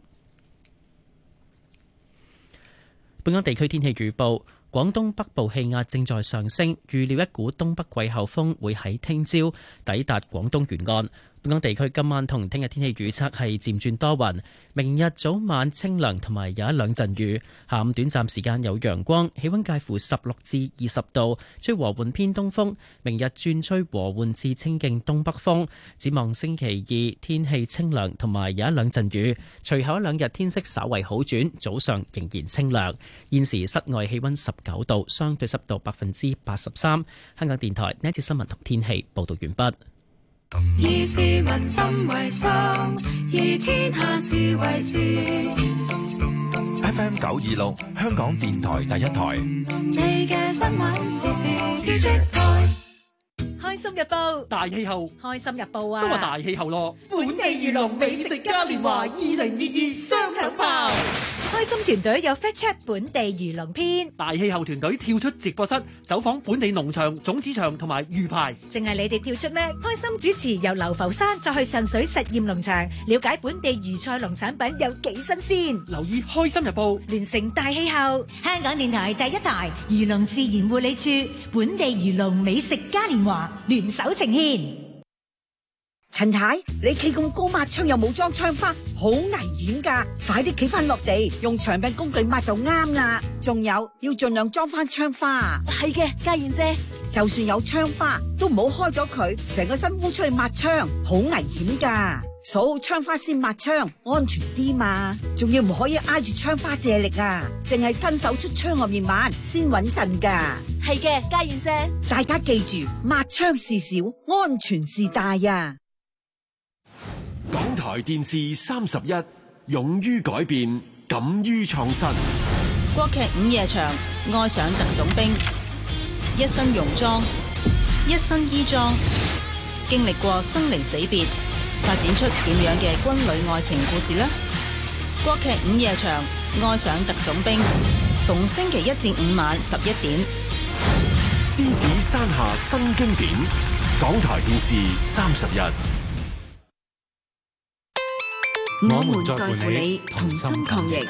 本港地區天氣預報。廣東北部氣壓正在上升，預料一股東北季候風會喺聽朝抵達廣東沿岸。 本港地區今晚同聽日天氣預測係漸轉多雲，明日早晚清涼同埋有一兩陣雨，下午短暫時間有陽光，氣溫介乎16至20度，吹和緩偏東風。明日轉吹和緩至清勁東北風。展望星期二天氣清涼同埋有一兩陣雨，隨後一兩日天色稍為好轉，早上仍然清涼。現時室外氣溫19度，相對濕度83%。香港電台呢一節新聞同天氣報道完畢。 以市民心為心，以天下事為事。 FM 926，香港電台第一台。 你嘅新聞時事知識台。 開心日報大氣候， 開心日報啊， 都話大氣候咯。 本地漁農美食嘉年華2022雙響炮，開心團隊有 Fact Check 本地漁農篇， 大氣候團隊跳出直播室，走訪本地農場、種子場同埋魚排。 淨係你哋跳出咩？開心主持由流浮山再去上水實驗農場，了解本地漁菜農產品有幾新鮮。 留意開心日報， 聯成大氣候，香港電台第一台漁農自然護理處本地漁農美食嘉年華聯手呈現。 陳太，你企咁高抹窗又冇裝窗花，好危險噶！快啲企翻落地，用長柄工具抹就啱啦。仲有要盡量裝翻窗花。 係嘅，家燕姐， 就算有窗花，都唔好開咗佢，成個身烏出去抹窗，好危險噶。數好窗花先抹窗，安全啲嘛。仲要唔可以挨住窗花借力啊，淨係伸手出窗外面抹先穩陣噶。 係嘅，家燕姐， 大家記住，抹窗事小，安全事大啊！ 港台電視31，勇於改變，敢於創新。 國劇午夜場，愛上特種兵，一身戎裝，一身衣裝，經歷過生離死別，發展出點樣嘅軍旅愛情故事呢？國劇午夜場，愛上特種兵，逢星期1至5晚11點。 獅子山下新經典，港台電視31。 我們在乎你，同心抗疫。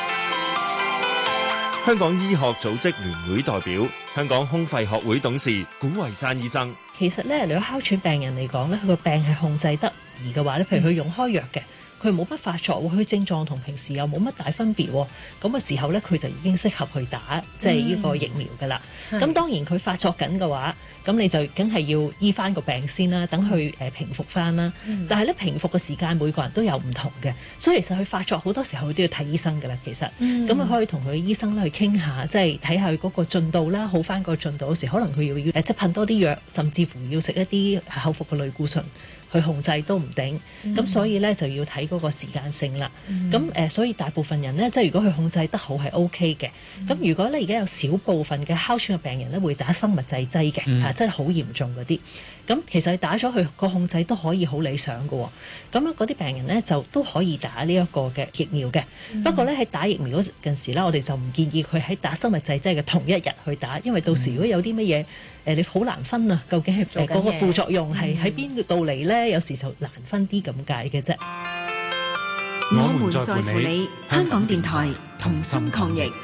香港醫學組織聯會代表、香港胸肺學會董事古維山醫生， 其實咧，如果哮喘病人嚟講咧，佢個病係控制得宜嘅話咧，譬如佢用開藥嘅，佢冇乜發作，佢症狀同平時又冇乜大分別，咁嘅時候咧，佢就已經適合去打即係呢個疫苗㗎啦。咁當然佢發作緊嘅話，咁你就梗係要醫翻個病先啦，等佢平復翻啦。但係咧，平復嘅時間每個人都有唔同嘅，所以其實佢發作好多時候佢都要睇醫生㗎啦。其實咁啊，可以同佢醫生咧去傾下，即係睇下佢嗰個進度啦，好翻個進度嗰時，可能佢要即係噴多啲藥，甚至乎要食一啲口服嘅類固醇去控制都唔定。咁所以咧就要睇嗰個時間性啦。咁所以大部分人咧，即係如果佢控制得好係 OK 嘅。咁如果咧而家有少部分嘅哮喘嘅病人咧會打生物製劑嘅，真係好嚴重嗰啲。咁其實打咗佢個控制都可以好理想嘅。咁樣嗰啲病人咧就都可以打呢一個嘅疫苗嘅。不過咧喺打疫苗嗰陣時咧，我哋就唔建議佢喺打生物製劑嘅同一日去打，因為到時如果有啲乜嘢你好難分啊，究竟係嗰個副作用係喺邊度嚟咧？有時就難分啲咁解嘅啫。 我們在乎你，香港電台同心抗疫。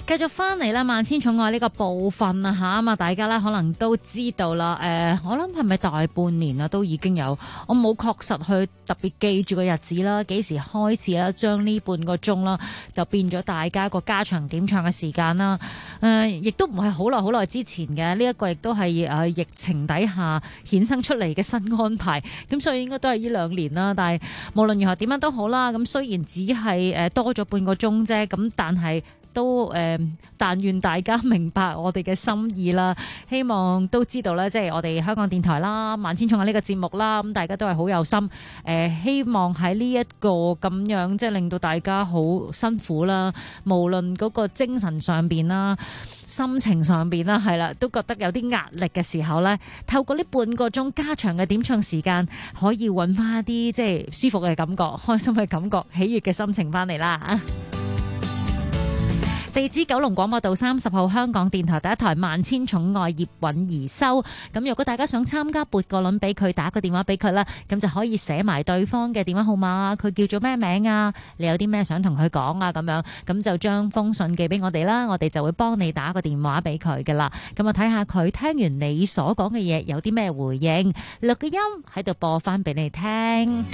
繼續翻嚟啦，萬千寵愛呢個部分啊嚇咁啊，大家咧可能都知道啦。我諗係咪大半年啊都已經有，我冇確實去特別記住個日子啦，幾時開始啦，將呢半個鐘啦就變咗大家個家長點唱嘅時間啦。亦都唔係好耐之前嘅，呢一個亦都係疫情底下衍生出嚟嘅新安排，咁所以應該都係呢2年啦。但係無論如何點樣都好啦，咁雖然只係多咗半個鐘啫，咁但係都但願大家明白我哋嘅心意啦，希望都知道咧，即係我哋香港電台啦、萬千寵愛呢個節目啦，咁大家都係好有心，希望喺呢一個咁樣即係令到大家好辛苦啦，無論嗰個精神上邊啦、心情上邊啦，係啦，都覺得有啲壓力嘅時候咧，透過呢半個鐘加長嘅點唱時間，可以揾翻一啲即係舒服嘅感覺、開心嘅感覺、喜悅嘅心情翻嚟啦。地址九龍廣播道30號，香港電台第一台萬千寵愛葉韻儀收。咁如果大家想參加撥個輪俾佢，打個電話俾佢啦，咁就可以寫埋對方嘅電話號碼，佢叫做咩名啊？你有啲咩想同佢講啊？咁樣咁就將封信寄俾我哋啦，我哋就會幫你打個電話俾佢噶啦。咁啊睇下佢聽完你所講嘅嘢有啲咩回應，錄個音喺度播翻俾你聽。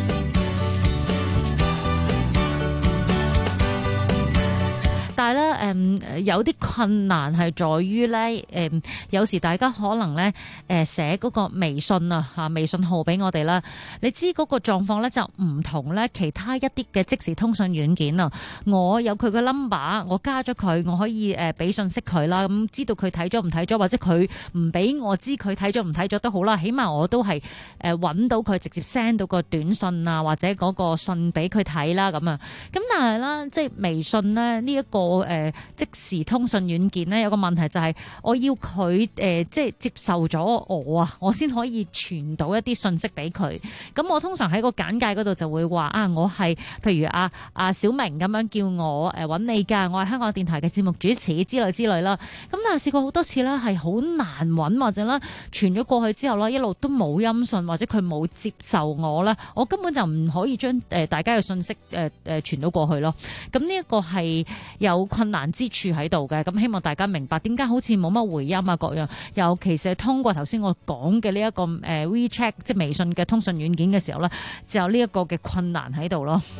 但係咧，有啲困難係在於咧，有時大家可能咧，寫嗰個微信啊，微信號俾我哋啦。你知嗰個狀況咧就唔同咧，其他一啲嘅即時通訊軟件啊。我有佢嘅 number， 我加咗佢，我可以俾信息佢啦。咁知道佢睇咗唔睇咗，或者佢唔俾我知佢睇咗唔睇咗都好啦。起碼我都係揾到佢，直接 send 到個短信啊，或者嗰個信俾佢睇啦咁啊。咁但係啦，即係微信咧呢一個即時通訊軟件咧，有個問題就係我要佢即係接受咗我啊，我先可以傳到一啲信息俾佢。咁我通常喺個簡介嗰度就會話啊，我係譬如小明咁樣叫我揾你㗎，我係香港電台嘅節目主持之類啦。咁但係試過好多次咧，係好難揾，或者咧傳咗過去之後咧，一路都冇音訊，或者佢冇接受我咧，我根本就唔可以將大家嘅信息傳到過去咯。咁呢一個係有困難之處喺度嘅，咁希望大家明白點解好似冇乜回音啊各樣，尤其是係通過頭先我講嘅呢一個WeChat 即係微信嘅通訊軟件嘅時候咧，就有呢一個嘅困難喺度咯。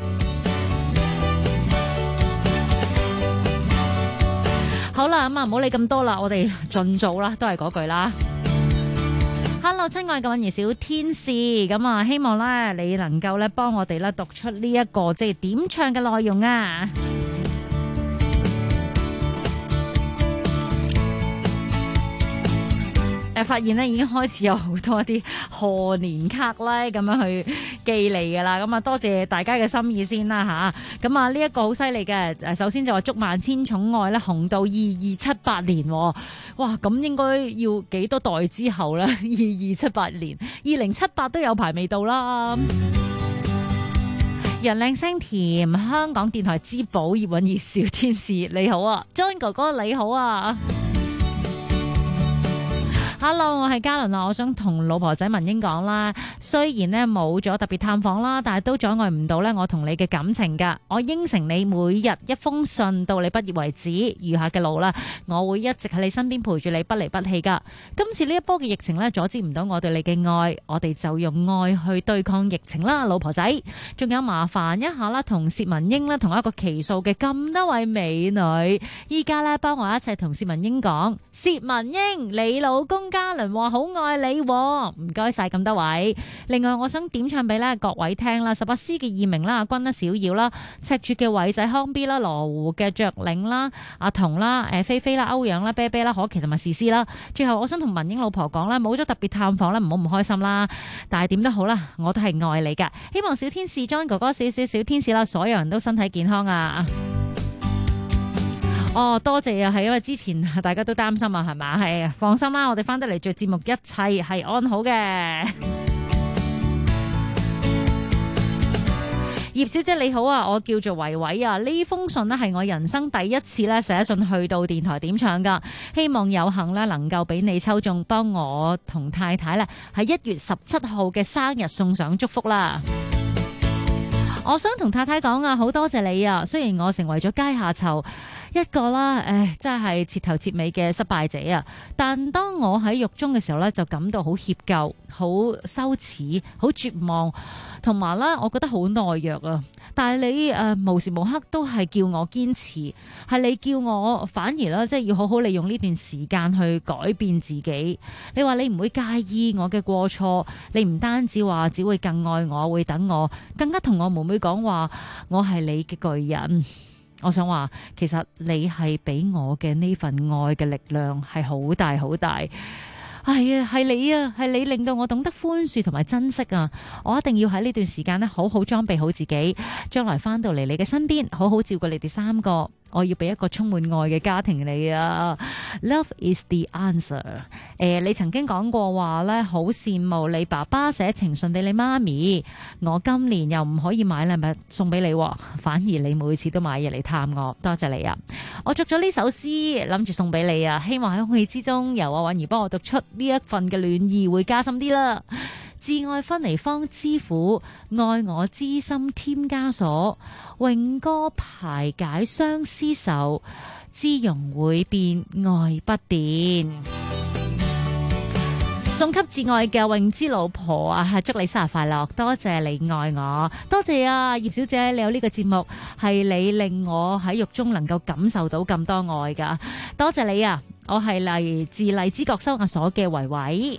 好啦，咁啊唔好理咁多啦，我哋盡做啦，都係嗰句啦。Hello， 親愛嘅韻儀小天使，咁啊希望咧你能夠咧幫我哋咧讀出呢一個即係點唱嘅內容啊！發現咧已經開始有好多一啲賀年卡咧咁樣去寄嚟噶啦，咁啊多謝大家嘅心意先啦吓，咁啊呢一個好犀利嘅，首先就話祝萬千寵愛咧紅到2278年，哇咁應該要幾多代之後咧？2278年，2078都有排未到啦。人靚聲甜，香港電台之寶葉韻儀小天使你好啊 ，John 哥哥你好啊。Hello， 我係嘉倫啊！我想同老婆仔文英講啦，雖然呢冇咗特別探訪啦，但係都阻礙唔到呢我同你嘅感情噶。我應承你每日一封信到你畢業為止，餘下嘅路啦，我會一直喺你身邊陪住你，不離不棄噶。今次呢一波嘅疫情呢，阻止唔到我對你嘅愛，我哋就用愛去對抗疫情啦，老婆仔。仲有麻煩一下啦，同薛文英啦同一個期數嘅咁多位美女，依家呢，幫我一齊同薛文英講，薛文英你老公嘉倫話好愛你，唔該晒咁多位。另外我想點唱俾咧各位聽啦，18C 嘅二名啦，阿君啦、小耀啦、赤柱嘅偉仔康 B 啦、羅湖嘅雀嶺啦、阿童啦、菲菲啦、歐陽啦、啤啤啦、可琪同埋詩詩啦。最後我想同文英老婆講啦，冇咗特別探訪啦，唔好唔開心啦。但係點都好啦，我都係愛你噶。希望小天使 John 哥哥小天使啦，所有人都身體健康啊！哦，多謝啊，係因為之前大家都擔心啊，係嘛？係放心啦，我哋翻得嚟做節目，一切係安好嘅。葉小姐你好啊，我叫做維維啊，呢封信呢係我人生第一次咧寫信去到電台點唱噶，希望有幸咧能夠俾你抽中，幫我同太太咧喺1月17號嘅生日送上祝福啦。我想同太太講啊，好多謝你啊！雖然我成為咗階下囚， 一個啦，真係徹頭徹尾嘅失敗者啊！但當我喺獄中嘅時候咧，就感到好歉疚、好羞恥、好絕望，同埋咧，我覺得好懦弱啊！但係你無時無刻都係叫我堅持，係你叫我反而咧，即係要好好利用呢段時間去改變自己。你話你唔會介意我嘅過錯，你唔單止話只會更愛我，會等我，更加同我妹妹講話，我係你嘅巨人。我想話，其實你係俾我嘅呢份愛嘅力量係好大好大。係啊，係你啊，係你令到我懂得寬恕同埋珍惜啊！我一定要喺呢段時間咧，好好裝備好自己，將來翻到嚟你嘅身邊，好好照顧你哋3個。我要俾一個充滿愛嘅家庭你啊 ！Love is the answer。你曾經講過話咧，好羨慕你爸爸寫情信俾你媽咪。我今年又唔可以買禮物送俾你，反而你每次都買嘢嚟探我，多謝你啊！我作咗呢首詩，諗住送俾你啊，希望喺空氣之中由阿允兒幫我讀出呢一份嘅暖意會加深啲啦。至愛分離方知苦，愛我知心添加鎖。詠歌排解相思愁，知容會變愛不變。送給至愛嘅詠之老婆啊，祝你生日快樂！多謝你愛我，多謝啊葉小姐，你有呢個節目係你令我喺獄中能夠感受到咁多愛噶，多謝你啊！我係嚟自荔枝角收押所嘅維維。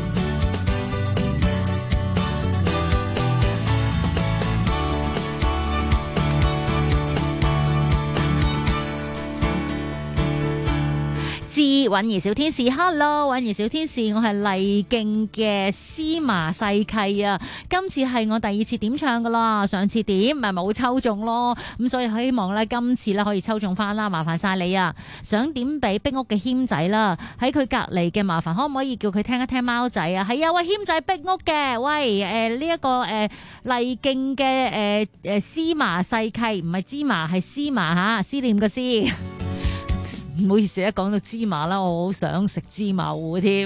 允兒小天使 ，Hello， 允兒小天使，我係麗徑嘅司麻細契啊！今次係我第2次點唱噶啦，上次點咪冇抽中咯，咁所以希望咧今次咧可以抽中翻啦，麻煩晒你啊！想點俾壁屋嘅謙仔啦，喺佢隔離嘅麻煩，可唔可以叫佢聽一聽貓仔啊？係啊，喂，謙仔壁屋嘅，喂，呢一個麗徑嘅司麻細契，唔係芝麻係司麻吓，思念個思。唔好意思，一講到芝麻啦，我好想食芝麻糊添。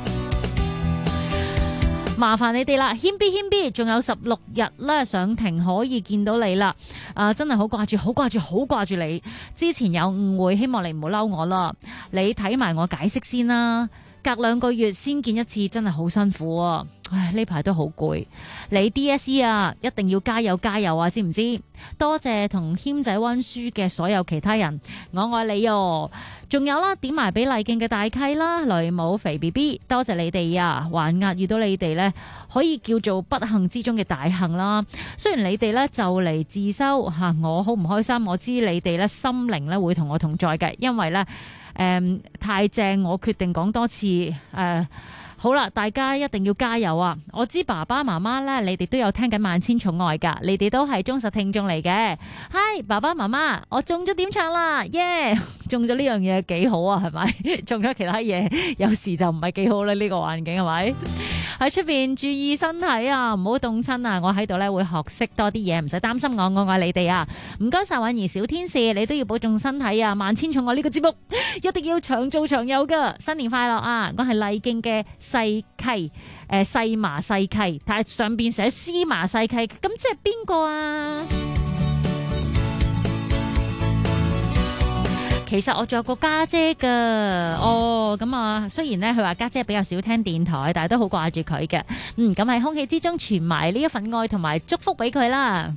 麻煩你哋啦，謙 B，仲有16日咧上庭可以見到你啦。真係好掛住，好掛住，好掛住你。之前有誤會，希望你唔好嬲我啦。你睇埋我解釋先啦。隔2個月先見一次，真係好辛苦啊！唉，呢排都好攰。你 DSE 啊，一定要加油加油啊！知唔知？多謝同謙仔溫書嘅所有其他人，我愛你哦！仲有啦，點埋俾麗徑嘅大契啦，雷母肥 BB， 多謝你哋啊！還押遇到你哋呢，可以叫做不幸之中嘅大幸啦。雖然你哋呢就嚟自修吓，我好唔開心。我知你哋呢心靈呢會同我同在嘅，因為呢太正，我決定講多次好啦，大家一定要加油啊！我知爸爸媽媽咧，你哋都有聽緊萬千寵愛噶，你哋都係忠實聽眾嚟嘅。嗨，爸爸媽媽，我中咗點唱啦，耶！中咗呢樣嘢幾好啊，係咪？中咗其他嘢，有時就唔係幾好啦，呢個環境係咪？喺出邊注意身體啊，唔好凍親啊！我喺度咧會學識多啲嘢，唔使擔心我，我愛你哋啊！唔該晒，允兒小天使，你都要保重身體啊！萬千寵愛呢個節目一定要長做長有噶，新年快樂啊！我係麗徑嘅細契，細麻細契，但係上邊寫司麻細契，咁即係邊個啊？其實我仲有個家姐噶，咁啊，雖然咧佢話家姐比較少聽電台，但係都好掛住佢嘅。咁喺空氣之中傳埋呢一份愛同埋祝福俾佢啦。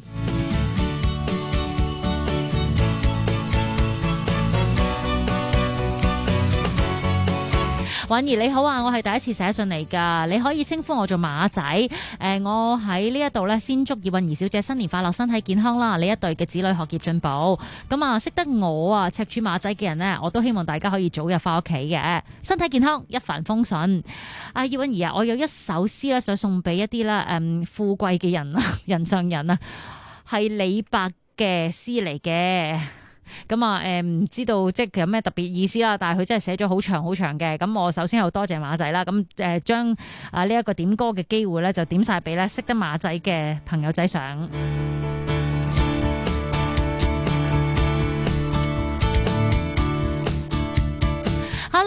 允兒你好啊，我係第一次寫信嚟㗎，你可以稱呼我做馬仔。我喺呢一度咧，先祝葉允兒小姐新年快樂，身體健康啦！你一對嘅子女學業進步。咁啊，識得我啊，赤柱馬仔嘅人呢，我都希望大家可以早日翻屋企嘅，身體健康，一帆風順。葉允兒啊，我有一首詩咧，想送俾一啲啦，富貴嘅人啊，人上人啊，係李白嘅詩嚟嘅。咁啊，唔知道即係有咩特別意思啦，但係佢真係寫咗好長好長嘅。咁我首先又多謝馬仔啦。咁將呢一個點歌嘅機會咧，就點晒俾咧識得馬仔嘅朋友仔上。Hello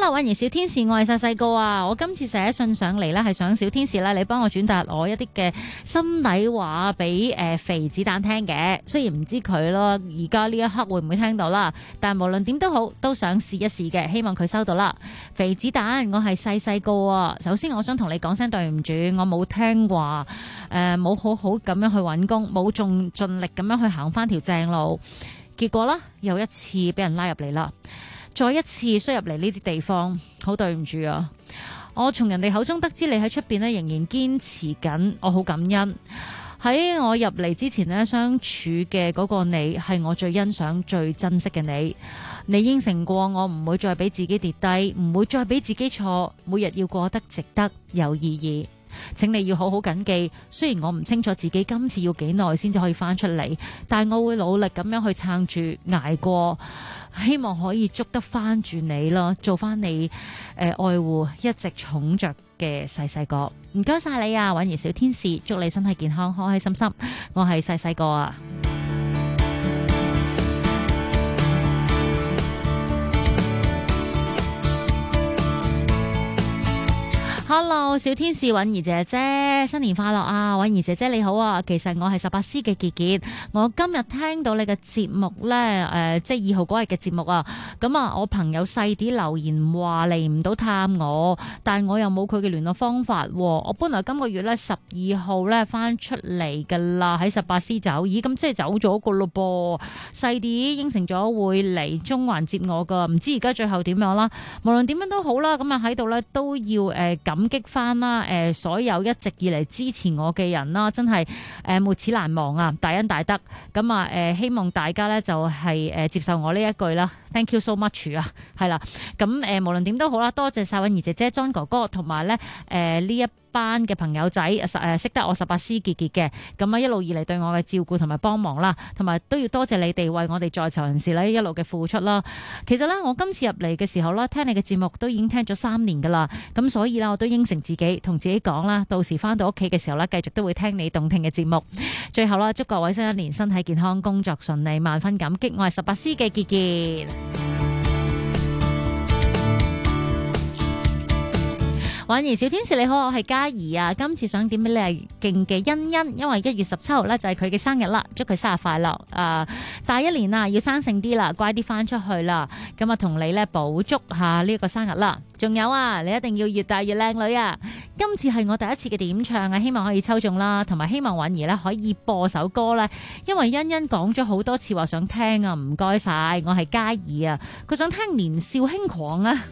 Hello， 婉兒小天使，我係細細個啊！我今次寫信上嚟呢，係想小天使呢，你幫我轉達我一啲嘅心底話俾肥子彈聽嘅。雖然唔知佢咯，而家呢一刻會唔會聽到啦？但無論點都好，都想試一試嘅，希望佢收到啦。肥子彈，我係細細個啊！首先我想同你講聲對唔住，我冇聽話，冇好好咁樣去揾工，冇盡力咁樣去行翻條正路，結果啦，又一次俾人拉入嚟啦。再一次衰入嚟呢啲地方，好對唔住啊！我從人哋口中得知你喺出邊呢仍然堅持緊，我好感恩。喺我入嚟之前呢，相處嘅嗰個你係我最欣賞、最珍惜嘅你。你應承過我唔會再俾自己跌低，唔會再俾自己錯，每日要過得值得、有意義。請你要好好謹記，雖然我唔清楚自己今次要幾耐先至可以翻出嚟，但我會努力咁樣去撐住捱過，希望可以捉得翻住你啦，做翻你愛護一直寵着嘅細細個。唔該晒你啊，婉兒小天使，祝你身體健康，開開心心。我係細細個啊。Hello， 小天使婉兒姐姐，新年快樂啊！婉兒姐姐你好啊，其實我係18C嘅傑傑，我今日聽到你嘅節目呢，即係2號嗰日嘅節目啊，咁啊，我朋友細啲留言話嚟唔到探我，但我又冇佢嘅聯絡方法，我本來今個月呢12號呢翻出嚟噶啦，喺18C走，咦咁即係走咗個咯噃，細啲應承咗會嚟中環接我噶，唔知而家最後點樣啦，無論點樣都好啦，咁啊喺度呢都要感激翻啦，所有一直以嚟支持我嘅人啦，真係沒齒難忘啊，大恩大德。咁啊希望大家咧就係接受我呢一句啦 ，Thank you so much 啊，係啦。咁無論點都好啦，多謝晒婉兒姐姐、John 哥哥同埋咧呢一班嘅朋友仔識得我18C傑傑嘅，咁啊一路以嚟對我嘅照顧同埋幫忙啦，同埋都要多謝你哋為我哋在囚人士咧一路嘅付出啦。其實咧我今次入嚟嘅時候咧，聽你嘅節目都已經聽咗3年噶啦，咁所以啦我都應承自己同自己講啦，到時翻到屋企嘅時候咧，繼續都會聽你動聽嘅節目。最後啦，祝各位新一年身體健康，工作順利，萬分感激。我係18C嘅傑傑。婉兒小天使你好，我係嘉怡啊，今次想點俾你係勁嘅欣欣，因為1月17號咧就係佢嘅生日啦，祝佢生日快樂。大一年啊，要生性啲啦，乖啲翻出去啦，咁啊同你咧補祝下呢個生日啦。仲有啊，你一定要越大越靚女啊！今次係我第一次嘅點唱啊，希望可以抽中啦，同埋希望婉兒咧可以播首歌咧，因為欣欣講咗好多次話想聽啊，唔該晒，我係嘉怡啊，佢想聽年少輕狂啊。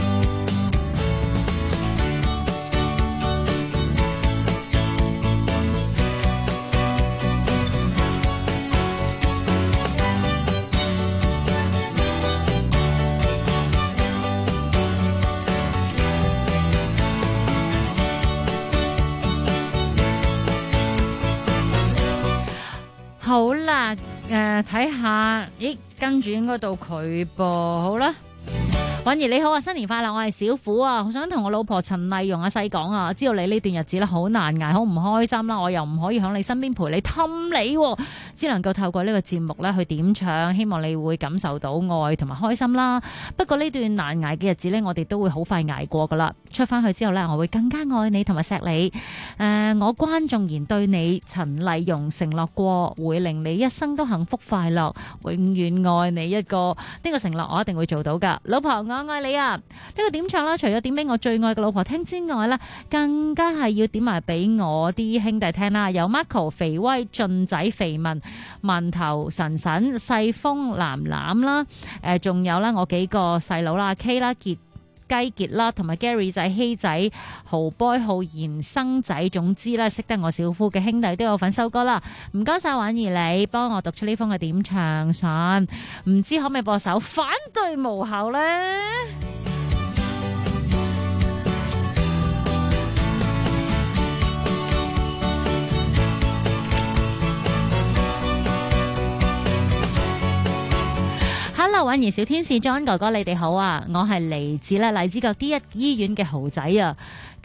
好啦，睇下，咦，跟住應該到佢噃，好啦。婉兒你好啊，新年快樂！我係小虎啊，好想同我老婆陳麗蓉阿細講啊，知道你呢段日子咧好難捱，好唔開心啦，我又唔可以喺你身邊陪你氹你，只能夠透過呢個節目咧去點唱，希望你會感受到愛同埋開心啦。不過呢段難捱嘅日子咧，我哋都會好快捱過噶啦。出翻去之後咧，我會更加愛你同埋錫你。我關仲然對你陳麗蓉承諾過，會令你一生都幸福快樂，永遠愛你一個。呢個承諾我一定會做到噶，老婆我愛你啊！呢個點唱啦，除咗點俾我最愛嘅老婆聽之外呢，更加係要點埋俾我啲兄弟聽啦。有 Marco、肥威、俊仔、肥文、饅頭、神神、細風、藍藍啦，仲有啦我幾個細佬啦 ，K 啦、傑、雞傑啦，同埋 Gary 仔、希仔、豪 boy、浩然、生仔，總之咧識得我小夫嘅兄弟都有份收歌啦。唔該晒婉兒，你幫我讀出呢封嘅點唱信，唔知可唔可以播首反對無效呢？Hello， 婉兒小天使 John 哥哥，你哋好啊！我係嚟自咧荔枝角 D1 醫院嘅豪仔啊！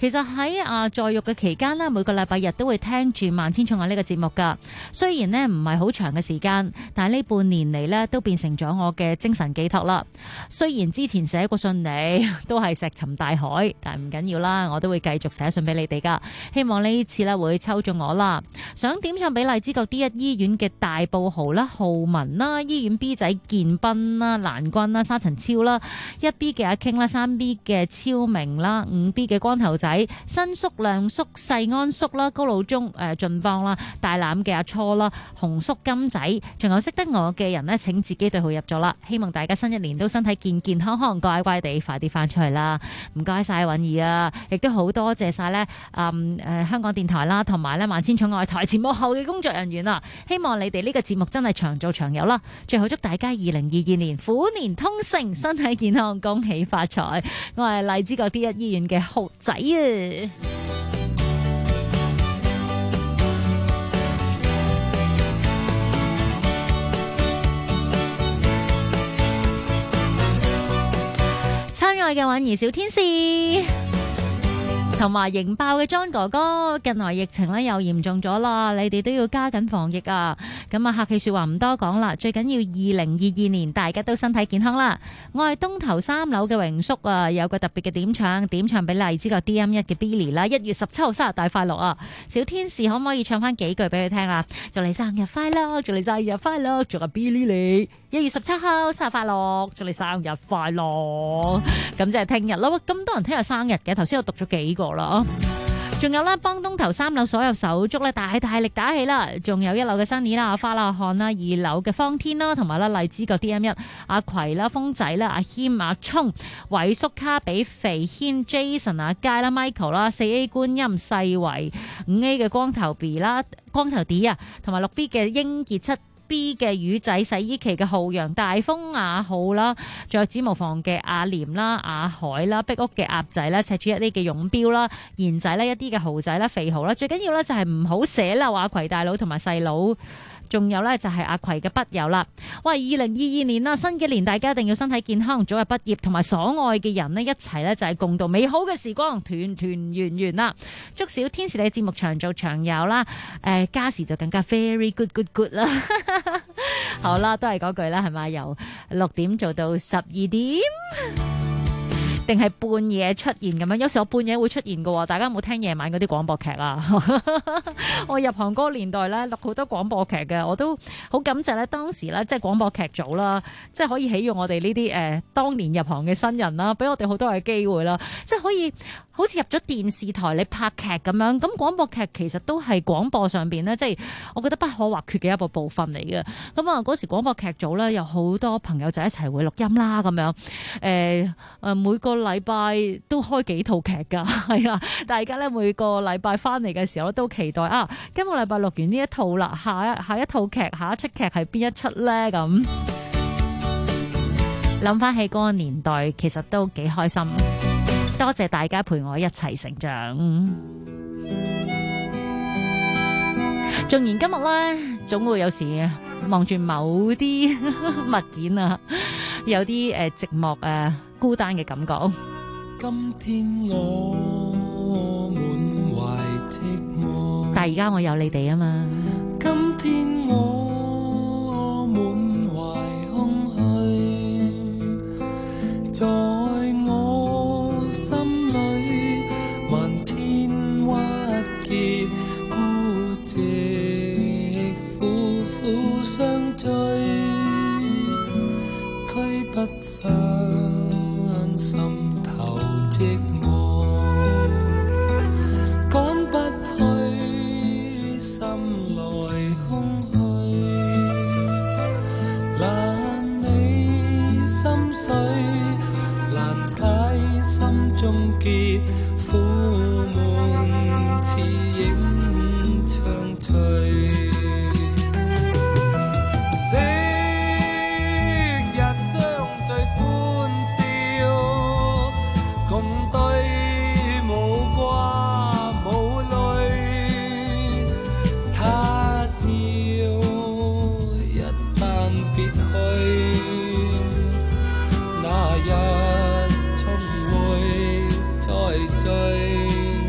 其實喺在獄嘅期間呢，每個禮拜日都會聽住萬千寵愛呢個節目㗎。雖然呢唔係好長嘅時間，但係呢半年嚟呢都變成咗我嘅精神寄託啦。雖然之前寫過信你都係石沉大海，但係唔緊要啦，我都會繼續寫信俾你哋㗎。希望呢次呢會抽中我啦。想點唱俾荔枝角 D1 醫院嘅大埔豪啦、浩文啦、醫院 B 仔健斌啦、蘭君啦、沙塵超啦、1B 嘅阿傾啦、3B 嘅超明啦、5B 嘅光頭仔、新叔、亮叔、細安叔啦、高老中、進邦啦、大欖嘅阿初啦、紅叔金仔，仲有識得我嘅人呢，請自己對號入座啦。希望大家新一年都身體健健康康，乖乖地快啲翻出去啦。唔該晒允兒啊，亦都好多謝晒呢香港電台啦，同埋呢萬千寵愛台前幕後嘅工作人員啊。希望你哋呢個節目真係長做長有啦。最後祝大家2022年虎年通勝，身體健康，恭喜發財。我係荔枝角 D1 醫院嘅豪仔啊！親愛嘅允兒小天使同埋型爆嘅 John 哥哥，近來疫情咧又嚴重咗啦，你哋都要加緊防疫啊！咁啊，客氣說話唔多講啦，最緊要2022年大家都身體健康啦。我係東頭3樓嘅榮叔啊，有個特別嘅點唱俾荔枝角 DM1 嘅 Billy 啦，1月17號生日大快樂啊！小天使可唔可以唱翻幾句俾佢聽啊？祝你生日快樂，祝你生日快樂，祝阿 Billy 你1月17號生日快樂，祝你生日快樂。咁即係聽日啦，咁多人聽日生日嘅，頭先我讀咗幾個啦，仲有啦，幫東頭3樓所有手足咧大力打氣啦，仲有1樓嘅 Sunny 啦、阿花啦、阿漢啦，2樓嘅方天啦，同埋啦荔枝角 DM1 阿葵啦、風仔啦、阿謙、阿聰、偉叔、卡比、肥軒、Jason、阿佳啦、Michael 啦、4A 觀音、世維、5A 嘅光頭 B 啦、光頭 D 啊，同埋6B 嘅英傑7B 嘅魚仔、洗衣旗嘅浩洋、大風阿浩啦，仲有指模房嘅阿廉啦、阿海啦、壁屋嘅鴨仔啦、赤柱一啲嘅勇標啦、賢仔啦、一啲嘅豪仔啦、肥豪啦，最緊要咧就係唔好捨漏阿葵大佬同埋細佬。仲有呢，就係阿葵嘅筆友啦。喂，2022年啦，新嘅年大家一定要身體健康，早日畢業，同埋所愛嘅人呢，一齊呢，就係共度美好嘅時光，團團圓圓啦。祝小天使你嘅節目長做長有啦，加時就更加 very good 啦。好啦，都係嗰句啦，係咪？由6點做到12點。定係半夜出現咁樣，有時候半夜會出現嘅，大家有冇聽夜晚嗰啲廣播劇啊？我入行嗰個年代咧，錄好多廣播劇嘅，我都好感謝咧，當時咧即係廣播劇組啦，即係可以起用我哋呢啲當年入行嘅新人啦，俾我哋好多嘅機會啦，即係可以好似入咗電視台你拍劇咁樣。咁廣播劇其實都係廣播上邊咧，即係我覺得不可或缺嘅一部分嚟嘅。咁啊，嗰時廣播劇組咧有好多朋友仔一齊會錄音啦，咁樣每個禮拜都開幾套劇㗎，係啊！大家咧每個禮拜翻嚟嘅時候都期待啊，今個禮拜錄完呢一套啦，下一套劇，下一出劇係邊一出咧？咁諗翻起嗰個年代，其實都幾開心。多謝大家陪我一齊成長。縱然今日咧，總會有時望住某啲物件啊，有啲寂寞孤單嘅感覺。 今天我滿懷寂寞， 但係而家我有你哋啊嘛。 今天我滿懷空虛，在我心裏萬千鬱結，孤寂苦苦相追，驅不散心頭寂寞，趕不去心內空虛，難理心碎，難解心中結，苦悶似影長隨。那日重會再聚。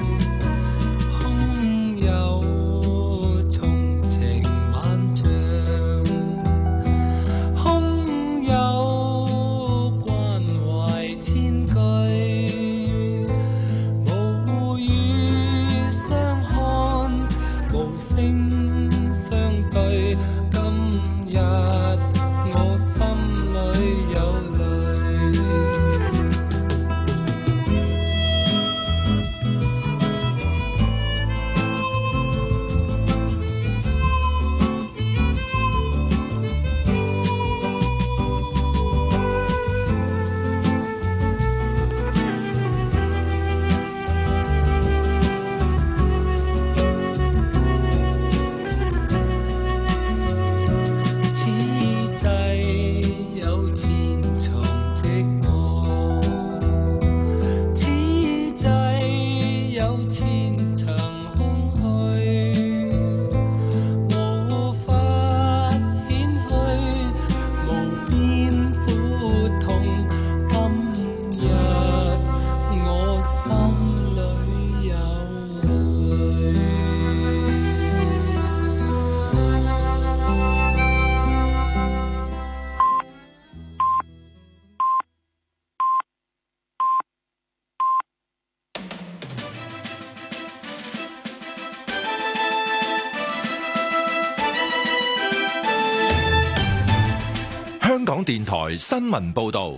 電台新聞報道。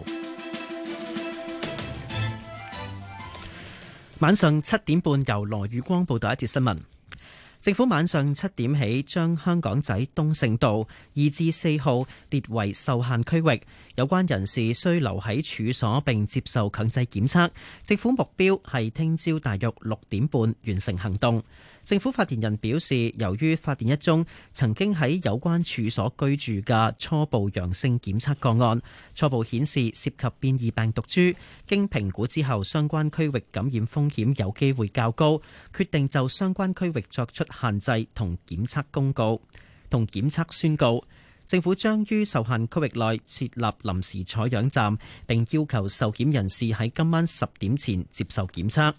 晚上7點半，由羅宇光報道一節新聞。政府晚上7點起將香港仔東勝道2至4號列為受限區域，有關人士需留喺處所並接受強制檢測。政府目標係聽朝大約6點半完成行動。政府發言人表示，由於發現一宗曾經喺有關處所居住嘅初步陽性檢測個案，初步顯示涉及變異病毒株，經評估之後，相關區域感染風險有機會較高，決定就相關區域作出限制同檢測公告同檢測宣告。政府將於受限區域內設立臨時採樣站，並要求受檢人士喺今晚10點前接受檢測。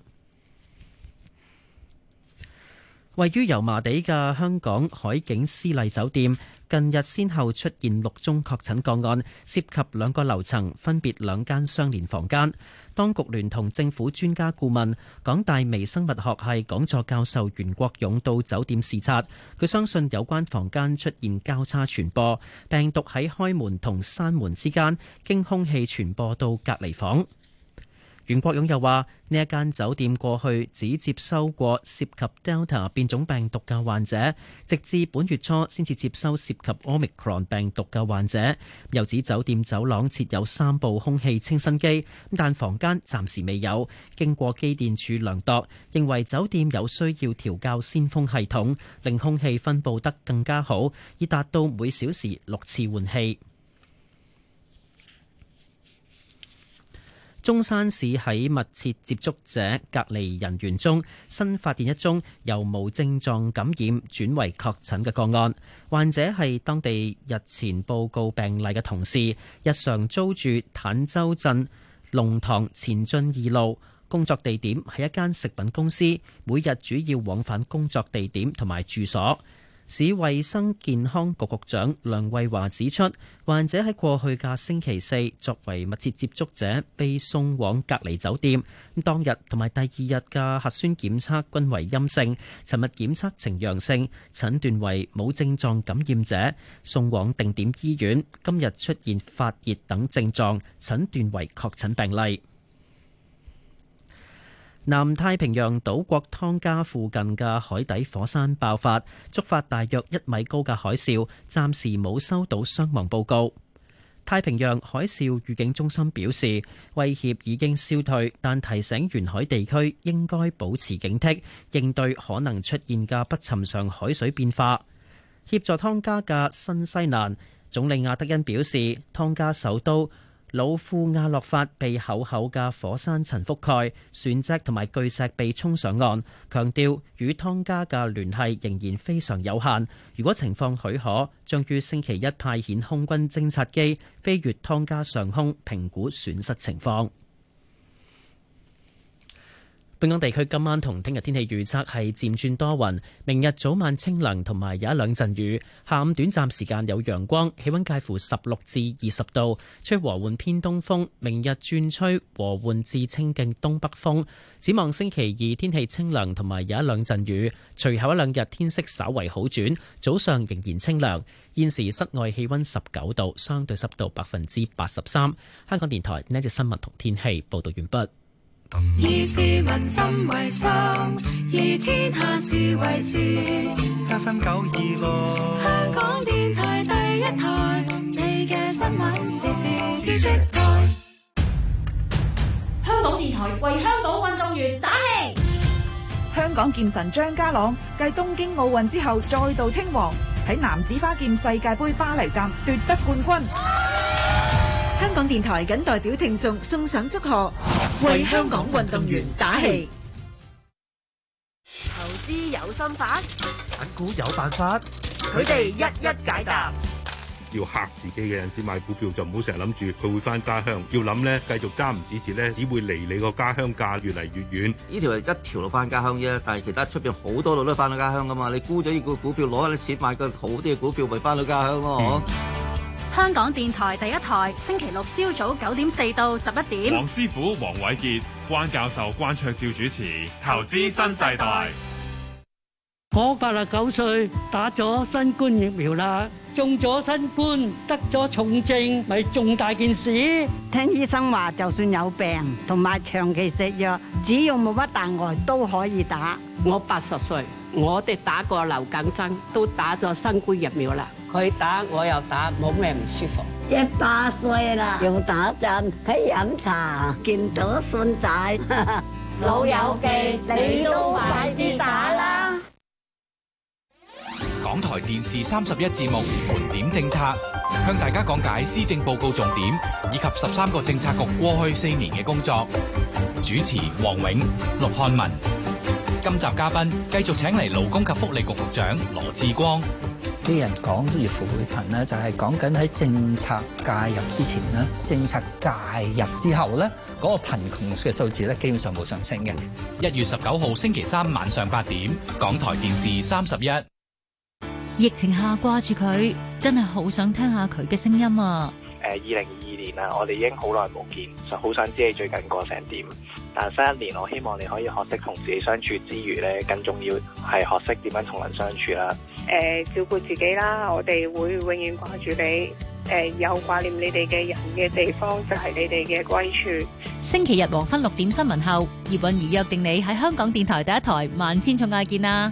位於油麻地嘅香港海景絲麗酒店近日先後出現6宗確診個案，涉及2個樓層，分別2間相連房間。當局聯同政府專家顧問、港大微生物學系講座教授袁國勇到酒店視察，佢相信有關房間出現交叉傳播，病毒喺開門同閂門之間經空氣傳播到隔離房。袁國勇又話：呢一間酒店過去只接收過涉及 Delta 變種病毒嘅患者，直至本月初先至接收涉及 Omicron 病毒嘅患者。又指酒店走廊設有3部空氣清新機，但房間暫時未有。經過機電署量度，認為酒店有需要調校鮮風系統，令空氣分佈得更加好，以達到每小時6次換氣。中山市喺密切接觸者隔離人員中新發現一宗由無症狀感染轉為確診嘅個案，患者係當地日前報告病例嘅同事，日常租住坦洲鎮龍塘前進2路，工作地點係一間食品公司，每日主要往返工作地點同埋住所。市衛生健康局局長梁慧華指出，患者喺過去嘅星期4作為密切接觸者被送往隔離酒店，當日同埋第2日嘅核酸檢測均為陰性，尋日檢測呈陽性，診斷為冇症狀感染者，送往定點醫院，今日出現發熱等症狀，診斷為確診病例。南太平洋島國湯加附近嘅海底火山爆發，觸發大約1米高嘅海嘯，暫時冇收到傷亡報告。太平洋海嘯預警中心表示，威脅已經消退，但提醒沿海地區應該保持警惕，應對可能出現嘅不尋常海水變化。協助湯加嘅新西蘭總理亞德恩表示，湯加首都老庫亞洛法被厚厚嘅火山塵覆蓋，船隻同埋巨石被沖上岸，強調與湯加嘅聯繫仍然非常有限。如果情況許可，將於星期一派遣空軍偵察機飛越湯加上空，評估損失情況。本港地區今晚同聽日天氣預測係漸轉多雲，明日早晚清涼同埋有1-2陣雨，下午短暫時間有陽光，氣溫介乎16至20度，吹和緩偏東風。明日轉吹和緩至清勁東北風。展望星期2天氣清涼同埋有1-2陣雨，隨後1-2日天色稍為好轉，早上仍然清涼。現時室外氣溫19度，相對濕度83%。香港電台呢節新聞同天氣報道完畢。 以市民心為心，以天下事為事。 FM 926， 香港電台第1台，你嘅新聞時事知識台。 香港電台為香港運動員打氣。 香港劍神張家朗繼東京奧運之後再度稱王，喺男子花劍世界盃巴黎站奪得冠軍。 香港電台謹代表聽眾送上祝賀，為香港運動員打氣。 投資有心法， 揀股有辦法， 佢哋一一解答。 要嚇自己嘅人先買股票，就唔好成日諗住佢會翻家鄉，要諗咧繼續揸唔止蝕咧，只會離你個家鄉價越嚟越遠。 呢條係一條路翻家鄉啫，但係其他出邊好多路都翻到家鄉噶嘛。你沽咗呢個股票，攞啲錢買個好啲嘅股票，咪翻到家鄉咯。 香港電台第1台，星期6朝早9點4到11點。 黃師傅、黃偉傑、關教授、關卓照主持《投資新世代》。 我89歲，打咗新冠疫苗啦，中咗新冠，得咗重症，咪重大件事。 聽醫生話，就算有病同埋長期食藥，只要冇乜大礙都可以打。 我80歲，我哋打過流感針，都打咗新冠疫苗啦。佢打我又打，冇咩唔舒服。 100歲啦，又打針，喺飲茶，見到孫仔， 老友記，你都快啲打啦！ 港台電視31節目盤點政策，向大家講解施政報告重點以及13個政策局過去4年嘅工作。主持黃永、陸漢文。今集嘉賓繼續請嚟勞工及福利局局長羅致光。 啲人講越扶越貧咧，就係講緊喺政策介入之前咧，政策介入之後咧，嗰個貧窮嘅數字咧，基本上冇上升嘅。 1月19號星期3晚上8點，港台電視31。 疫情下掛住佢，真係好想聽下佢嘅聲音啊 ！2022年啦，我哋已經好耐冇見，就好想知你最近過成點。但新一年，我希望你可以學識同自己相處之餘咧，更重要係學識點樣同人相處啦。 照顧自己啦，我哋會永遠掛住你。有掛念你哋嘅人嘅地方，就係你哋嘅歸處。 星期日黃昏6點新聞後，葉韻儀約定你喺香港電台第一台萬千寵愛見啦。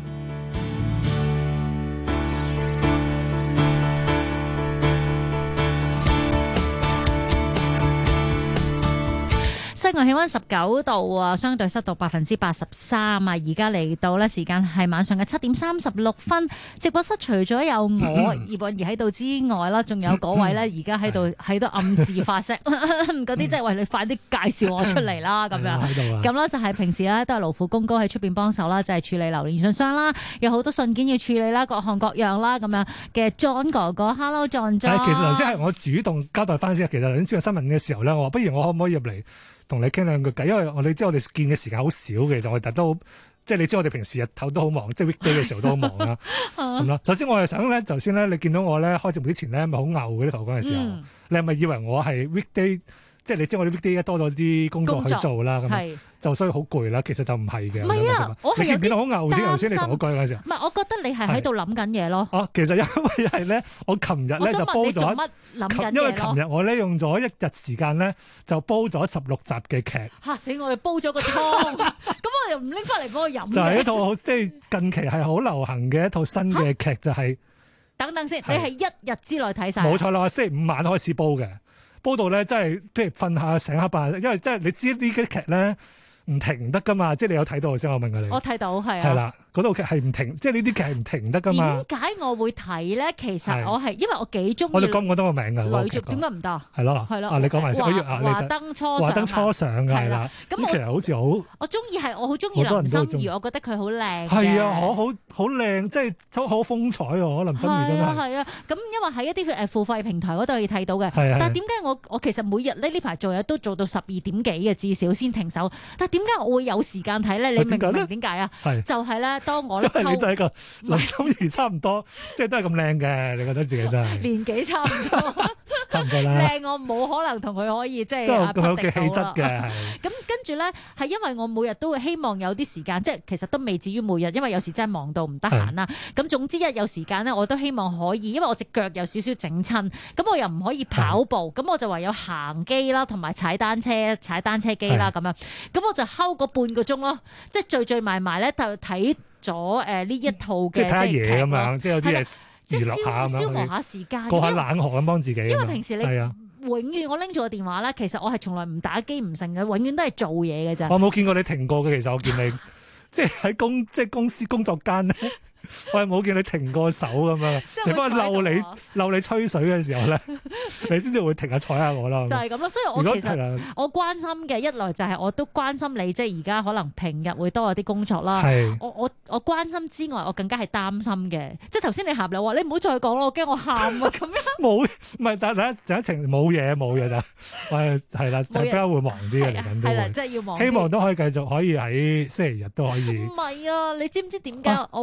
室外氣溫19度啊，相對濕度83%啊！而家嚟到咧，時間係晚上嘅7點36分。直播室除咗有我葉韻儀喺度之外啦，仲有嗰位咧，而家喺度暗自發聲嗰啲，即係喂你快啲介紹我出嚟啦咁樣。咁啦就係平時咧都係勞苦功高喺出邊幫手啦，就係處理流年信箱啦，有好多信件要處理啦，各項各樣啦咁樣嘅 John 哥哥 ，Hello John。 其實頭先係我主動交代翻先。其實頭先知道新聞嘅時候咧，我話不如我可唔可以入嚟同你傾兩句偈，因為你知我哋見嘅時間好少嘅，就我哋都即係你知我哋平時日頭都好忙，即係 weekday 嘅時候都好忙啦。咁啦，首先我係想咧，頭先咧你見到我咧開節目之前咧，咪好牛嘅啲頭講嘅時候，你係咪以為我係 weekday？即係你知我哋 weekday 多咗啲工作去做啦，咁就所以好攰啦。其實就唔係嘅。唔係啊，我係有啲好牛先。頭先你同我講嗰陣時候， 唔係，我覺得你係喺度諗緊嘢咯。 哦，其實因為係咧，我琴日咧就煲咗，因為琴日我咧用咗1日時間咧就煲咗16集嘅劇。 嚇死我！煲咗個湯，咁我又唔拎翻嚟幫我飲。 就係一套即係近期係好流行嘅一套新嘅劇，就係等等先，你係1日之內睇晒？ 冇錯啦，我星期5晚開始煲嘅。煲到咧，真係譬如瞓下醒下吧，因為真係你知呢啲劇咧唔停得噶嘛，即係你有睇到先，我問過你。 我睇到係啊。係啦， 嗰套劇係唔停，即係呢啲劇係唔停得噶嘛。 點解我會睇咧？其實我係因為我幾中意。 我哋講唔講得個名㗎？ 女主點解唔得？係咯，係咯。你講埋先。華燈初上㗎係啦。咁其實好似好。我中意係我好中意林心如，我覺得佢好靚。係啊，好靚，即係都好風采喎！林心如真係。 係啊，咁因為喺一啲付費平台嗰度可以睇到嘅。但係點解我其實每日呢排做嘢都做到12點幾嘅，至少先停手。但係點解我會有時間睇咧？你明唔明點解啊？就係咧，當我咧抽， 你都係個林心如差唔多，即係都係咁靚嘅。你覺得自己真係年紀差唔多， 差唔多啦。 靚我冇可能同佢可以即係都有嘅氣質嘅。 咁跟住咧，係因為我每日都會希望有啲時間，即係其實都未至於每日，因為有時真係忙到唔得閒啦。咁總之一有時間咧，我都希望可以，因為我隻腳有少少整親，咁我又唔可以跑步，咁我就唯有行機啦，同埋踩單車機啦咁樣。咁我就睺個半個鐘咯，即係聚埋咧就睇咗呢一套嘅即係睇下嘢咁樣，即係有啲嘢娛樂下咁樣， 消磨下時間， 過下冷河咁幫自己。因為平時你永遠我拎住個電話咧，其實我係從來唔打機唔成嘅，永遠都係做嘢嘅咋。 我冇見過你停過嘅，其實我見你即係喺公司工作間咧。我係冇見你停過手咁樣，只不過嬲你吹水嘅時候咧，你先至會停下睬下我啦。 就係咁咯，所以我其實我關心嘅一來就係我都關心你，即係而家可能平日會多咗啲工作啦。我關心之外，我更加係擔心嘅。即係頭先你喊你話，你唔好再講咯，我驚我喊啊咁樣。 冇，唔係但係第一程冇嘢咋，係啦，就比較會忙啲嘅嚟緊都。係啦，即係要忙。希望都可以繼續可以喺星期日都可以。唔係啊，你知唔知點解我會咁擔心？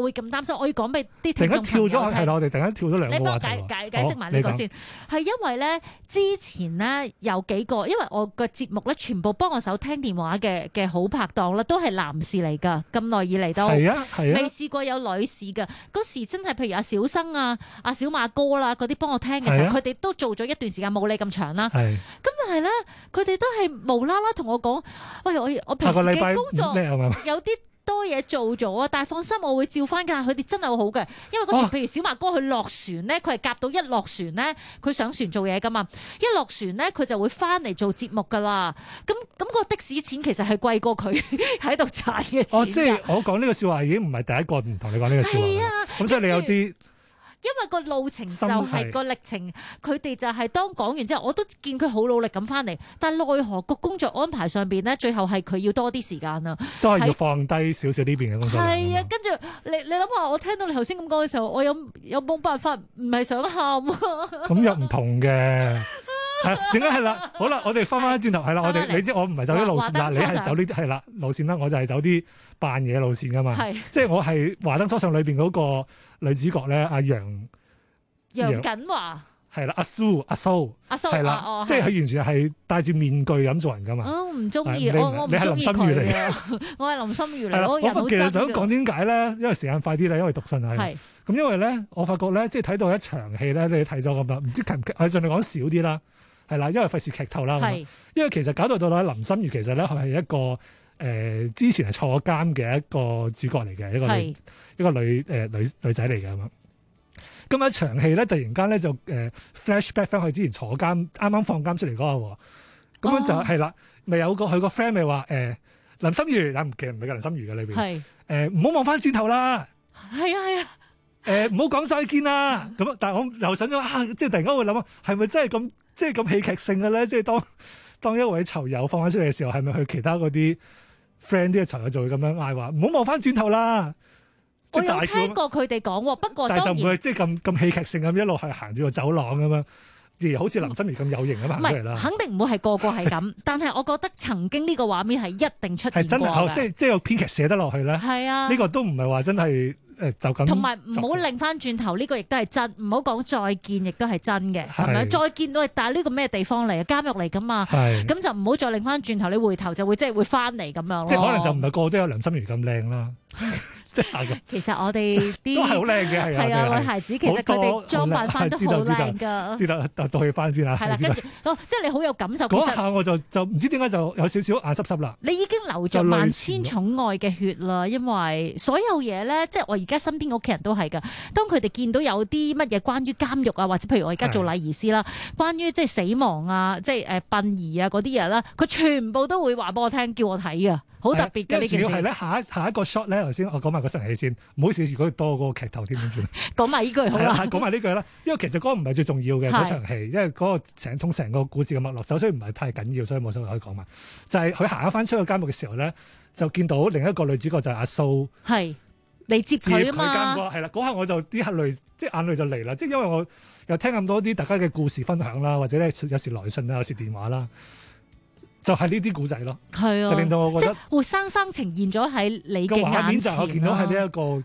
心，我要講俾啲突然間聽眾朋友跳咗，係啦，我哋突然間跳咗兩你幫我個話題解釋埋呢個先，係因為咧之前咧有幾個，因為我個節目咧全部幫我手聽電話嘅好拍檔啦，都係男士嚟㗎，咁耐以嚟都係啊， 未試過有女士㗎。嗰時真係譬如阿小生啊、阿小馬哥啦嗰啲幫我聽嘅時候，佢哋都做咗一段時間，冇你咁長啦。咁但係咧，佢哋都係無啦啦同我講，喂，我平時嘅工作有啲多嘢做咗啊，但係放心，我會照翻㗎。佢哋真係好好嘅，因為嗰時譬如小馬哥佢落船咧，佢係夾到一落船咧，佢上船做嘢㗎嘛，一落船咧佢就會翻嚟做節目㗎啦。咁個的士錢其實係貴過佢喺度賺嘅錢。 即係我講呢個笑話已經唔係第一個唔同你講呢個笑話。係啊，咁所以你有啲。 因為個路程就係個歷程，佢哋就係當講完之後，我都見佢好努力咁翻嚟，但係奈何個工作安排上邊咧，最後係佢要多啲時間啊， 都係要放低少少呢邊嘅工作。 係啊，跟住你諗下，我聽到你頭先咁講嘅時候，我有冇辦法唔係想喊啊？ 咁又唔同嘅，點解係啦？好啦，我哋翻轉頭係啦，我哋你知我唔係走啲路線啦，你係走呢啲係啦路線啦，我就係走啲扮嘢路線噶嘛，即係我係華燈初上裏邊嗰個女主角咧，阿楊謹華係啦，阿蘇係啦，即係佢完全係戴住面具咁做人噶嘛。 我唔中意，我唔中意佢嚟嘅。我係林心如嚟，我人好真嘅。我其實想講點解咧？因為時間快啲啦，因為讀信係。咁因為咧，我發覺咧，即係睇到一場戲咧，你睇咗咁啦，唔知劇唔劇？我盡量講少啲啦，係啦，因為費事劇透啦。因為其實搞到林心如其實咧，佢係一個之前係坐監嘅一個主角嚟嘅，一個女仔嚟嘅咁。咁一場戲咧，突然間咧就flashback 翻去之前坐監，啱啱放監出嚟嗰個，咁樣就係啦，咪有個佢個 friend 咪話林心如，其實唔係個林心如嘅裏邊，唔好望翻轉頭啦， 係啊， 唔好講再見啦，咁但係我又想咗即係突然間會諗啊，係咪真係咁即係咁戲劇性嘅咧？即係當一位囚友放翻出嚟嘅時候，係咪去其他嗰啲 friend 啲嘅囚友就會咁樣嗌話唔好望翻轉頭啦？ 我有聽過佢哋講，不過但係就唔會即係咁戲劇性咁一路係行住個走廊咁樣，而好似林心如咁有型咁行出嚟啦。 肯定唔會係個個係咁，但係我覺得曾經呢個畫面係一定出現過嘅。係真係即係個編劇寫得落去咧。係啊，呢個都唔係話真係就咁。同埋唔好擰翻轉頭，呢個亦都係真，唔好講再見，亦都係真嘅，係咪？再見到，但係呢個咩地方嚟啊？監獄嚟噶嘛？咁就唔好再擰翻轉頭，你回頭就會即係會翻嚟咁樣。 即係可能就唔係個個都有梁心如咁靚啦。即係其實我哋啲都係好靚嘅，係啊，女孩子其實佢哋裝扮翻都好靚㗎。 知道，到去翻先啦。 係啦，跟住即係你好有感受。 嗰下我就唔知點解就有少少眼濕濕啦。 你已經流着萬千寵愛嘅血啦，因為所有嘢咧，即係我而家身邊嘅屋企人都係㗎。當佢哋見到有啲乜嘢關於監獄啊，或者譬如我而家做禮儀師啦，關於即係死亡啊，即係殯儀啊嗰啲嘢啦，佢全部都會話俾我聽，叫我睇㗎。好特別嘅呢件事。 主要係咧下一個 shot 咧，頭先我講埋個新戲先，唔好意思，如果多嗰個劇透添點算？ 講埋呢句好啦。 講埋呢句啦，因為其實嗰個唔係最重要嘅嗰場戲，因為嗰個成個故事嘅脈絡，所以唔係太緊要，所以冇所謂可以講埋。就係佢行翻出去監獄嘅時候咧，就見到另一個女主角就係阿蘇。 係你接佢啊嘛？ 係啦，嗰下我就啲眼淚即係眼淚就嚟啦，即係因為我又聽咁多啲大家嘅故事分享啦，或者咧有時來信啦，有時電話啦。就係呢啲古仔咯，係啊，就令到我覺得活生生呈現咗喺你嘅眼前。個畫面就我見到係呢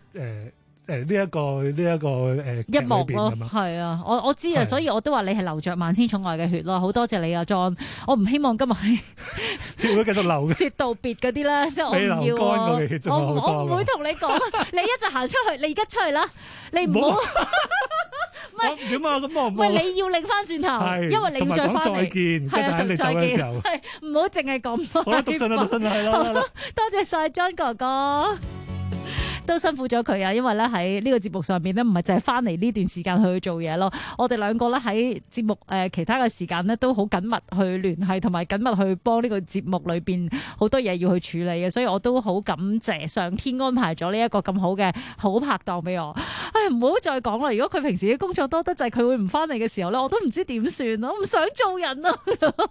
一個一幕咯，係啊，我知啊，所以我都話你係流着萬千寵愛嘅血咯，好多謝你啊 John， 我唔希望今日係會繼續流説道別嗰啲咧，即係我唔要我唔會同你講，你一直行出去，你而家出去啦，你唔好。 唔係點啊？咁我唔係你要擰翻轉頭，因為你要再翻嚟。 再見，係啊，你走嘅時候， 係唔好淨係咁。 好啦，讀信啦，係啦。 多謝晒 John 哥哥，都辛苦咗佢啊！因為咧喺呢個節目上面咧，唔係淨係翻嚟呢段時間去做嘢咯。我哋兩個咧喺節目其他嘅時間咧，都好緊密去聯繫，同埋緊密去幫呢個節目裏邊好多嘢要去處理嘅。所以我都好感謝上天安排咗呢一個咁好嘅好拍檔俾我。唉，唔好再講啦！如果佢平時啲工作多得滯，佢會唔翻嚟嘅時候咧，我都唔知點算咯，我唔想做人啊！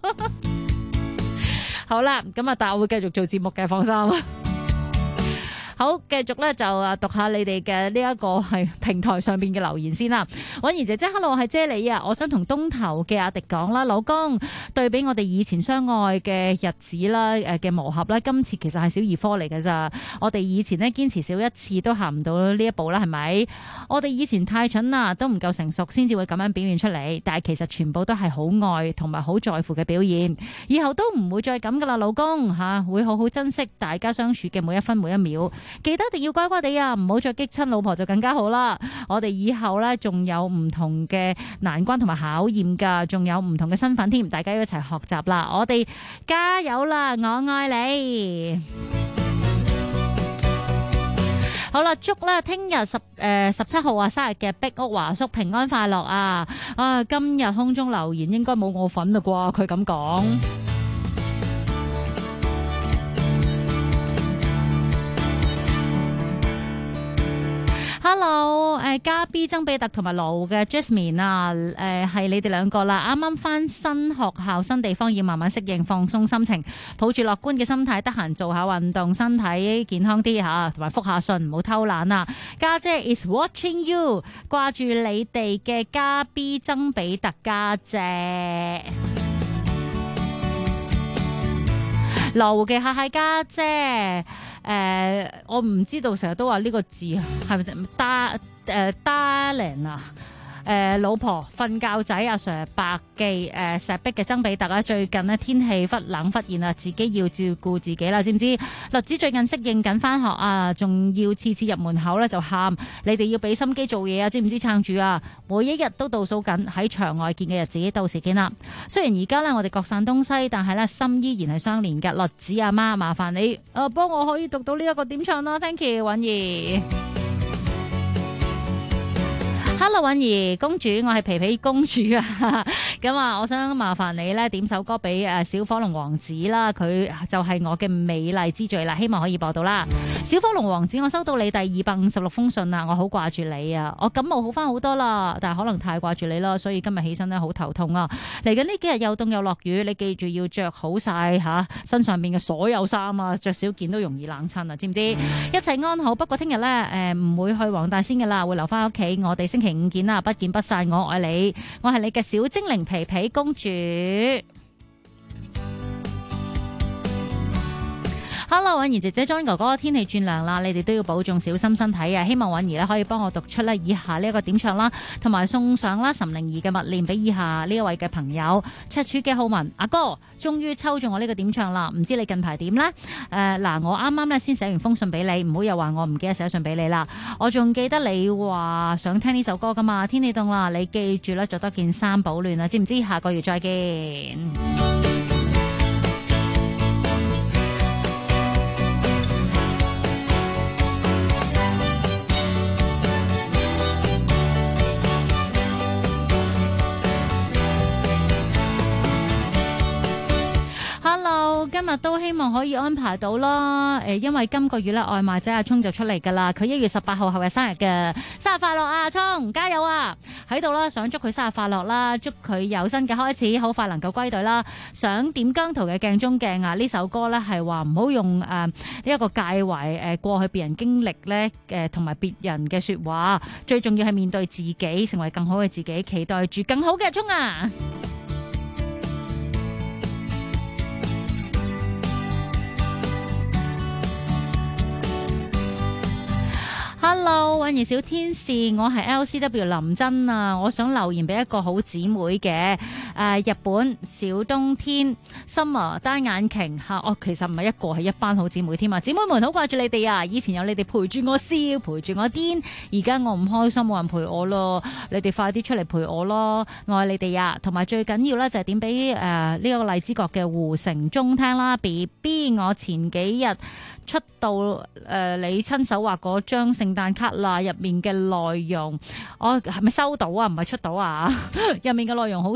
好啦，咁啊，但係我會繼續做節目嘅，放心。 好，繼續咧就讀下你哋嘅呢一個係平台上邊嘅留言先啦。婉兒姐姐 ，hello， 係姐你啊，我想同東頭嘅阿迪講啦，老公對比我哋以前相愛嘅日子啦，嘅磨合啦，今次其實係小兒科嚟嘅咋。我哋以前呢堅持少一次都行唔到呢一步啦，係咪？我哋以前太蠢啦，都唔夠成熟先至會咁樣表現出嚟，但係其實全部都係好愛同埋好在乎嘅表現。以後都唔會再咁噶啦，老公吓，會好好珍惜大家相處嘅每一分每一秒。記得一定要乖乖地啊，唔好再激親老婆就更加好啦。我哋以後呢，仲有唔同嘅難關同埋考驗噶，仲有唔同嘅身份添，大家要一齊學習啦。我哋加油啦，我愛你。好啦，祝啦聽日17號啊生日嘅壁屋華叔平安快樂啊！今日空中留言應該冇我份啦啩，佢咁講。Hello， 加 B 曾比特同埋盧嘅 Jasmine 啊，係你哋兩個啦，啱啱返新學校新地方，要慢慢適應，放鬆心情，抱住樂觀嘅心態，得閒做下運動，身體健康啲吓，同埋覆下信，唔好偷懶啊！家姐 is watching you， 掛住你哋嘅加 B 曾比特家姐。盧嘅係家姐。我唔知道，成日都話呢個字係咪darling 啊？老婆瞓覺仔阿 Sir 白記石壁嘅曾比特啊，最近呢天氣忽冷忽熱啊，自己要照顧自己啦，知唔知？栗子最近適應緊返學啊，仲要次次入門口咧就喊，你哋要俾心機做嘢啊，知唔知撐住啊？每一日都倒數緊喺場外見嘅日子，到時見啦。雖然而家咧我哋各散東西，但係咧心依然係相連嘅。栗子阿媽，麻煩你幫我可以讀到呢一個點唱啦 ，thank you， 允兒。Hello， 允兒公主，我係皮皮公主啊！咁啊，我想麻煩你咧點首歌俾小火龍王子啦，佢就係我嘅美麗之最啦，希望可以播到啦。小火龍王子，我收到你第256封信啦，我好掛住你啊！我感冒好翻好多啦，但係可能太掛住你啦，所以今日起身咧好頭痛啊！嚟緊呢幾日又凍又落雨，你記住要着好晒身上面嘅所有衫啊，着少件都容易冷親啊，知唔知？一切安好，不過聽日咧唔會去黃大仙嘅啦，會留翻屋企。我哋星期5見啦，不見不散。我愛你，我係你嘅小精靈皮皮公主。Hello， 允兒姐姐 ，John 哥哥，天氣轉涼啦，你哋都要保重，小心身體啊！希望允兒咧可以幫我讀出咧以下呢一個點唱啦，同埋送上啦岑寧兒嘅默念俾以下呢一位嘅朋友。赤柱嘅浩文阿哥，終於抽中我呢個點唱啦，唔知你近排點呢？嗱，我啱啱咧先寫完封信俾你，唔好又話我唔記得寫信俾你啦。我仲記得你話想聽呢首歌噶嘛？天氣凍啦，你記住啦，着多件衫保暖啊！知唔知？下個月再見。Hello， 今日都希望可以安排到啦。因為今個月咧外賣仔阿聰就出嚟噶啦，佢1月18號後日生日嘅，生日快樂啊！阿聰加油啊！喺度啦，想祝佢生日快樂啦，祝佢有新嘅開始，好快能夠歸隊啦。想點姜濤嘅鏡中鏡啊！呢首歌咧係話唔好用呢一個介懷過去別人經歷咧同埋別人嘅說話，最重要係面對自己，成為更好嘅自己，期待住更好嘅聰啊！Hello， 允兒小天使，我係 LCW 林真啊！我想留言俾一個好姊妹嘅日本小冬天 Summer 單眼瓊嚇，其實唔係一個，係一班好姊妹添啊！姊妹們好掛住你哋啊！以前有你哋陪住我笑，陪住我癲，而家我唔開心，冇人陪我咯，你哋快啲出嚟陪我咯！我愛你哋啊！同埋最緊要咧就係點俾呢個荔枝角嘅胡成忠聽啦 ，BB 我前幾日出到你親手畫嗰張聖誕卡啦，入面嘅內容我係咪收到啊？唔係出到啊？入面嘅內容好 sweet 啊，好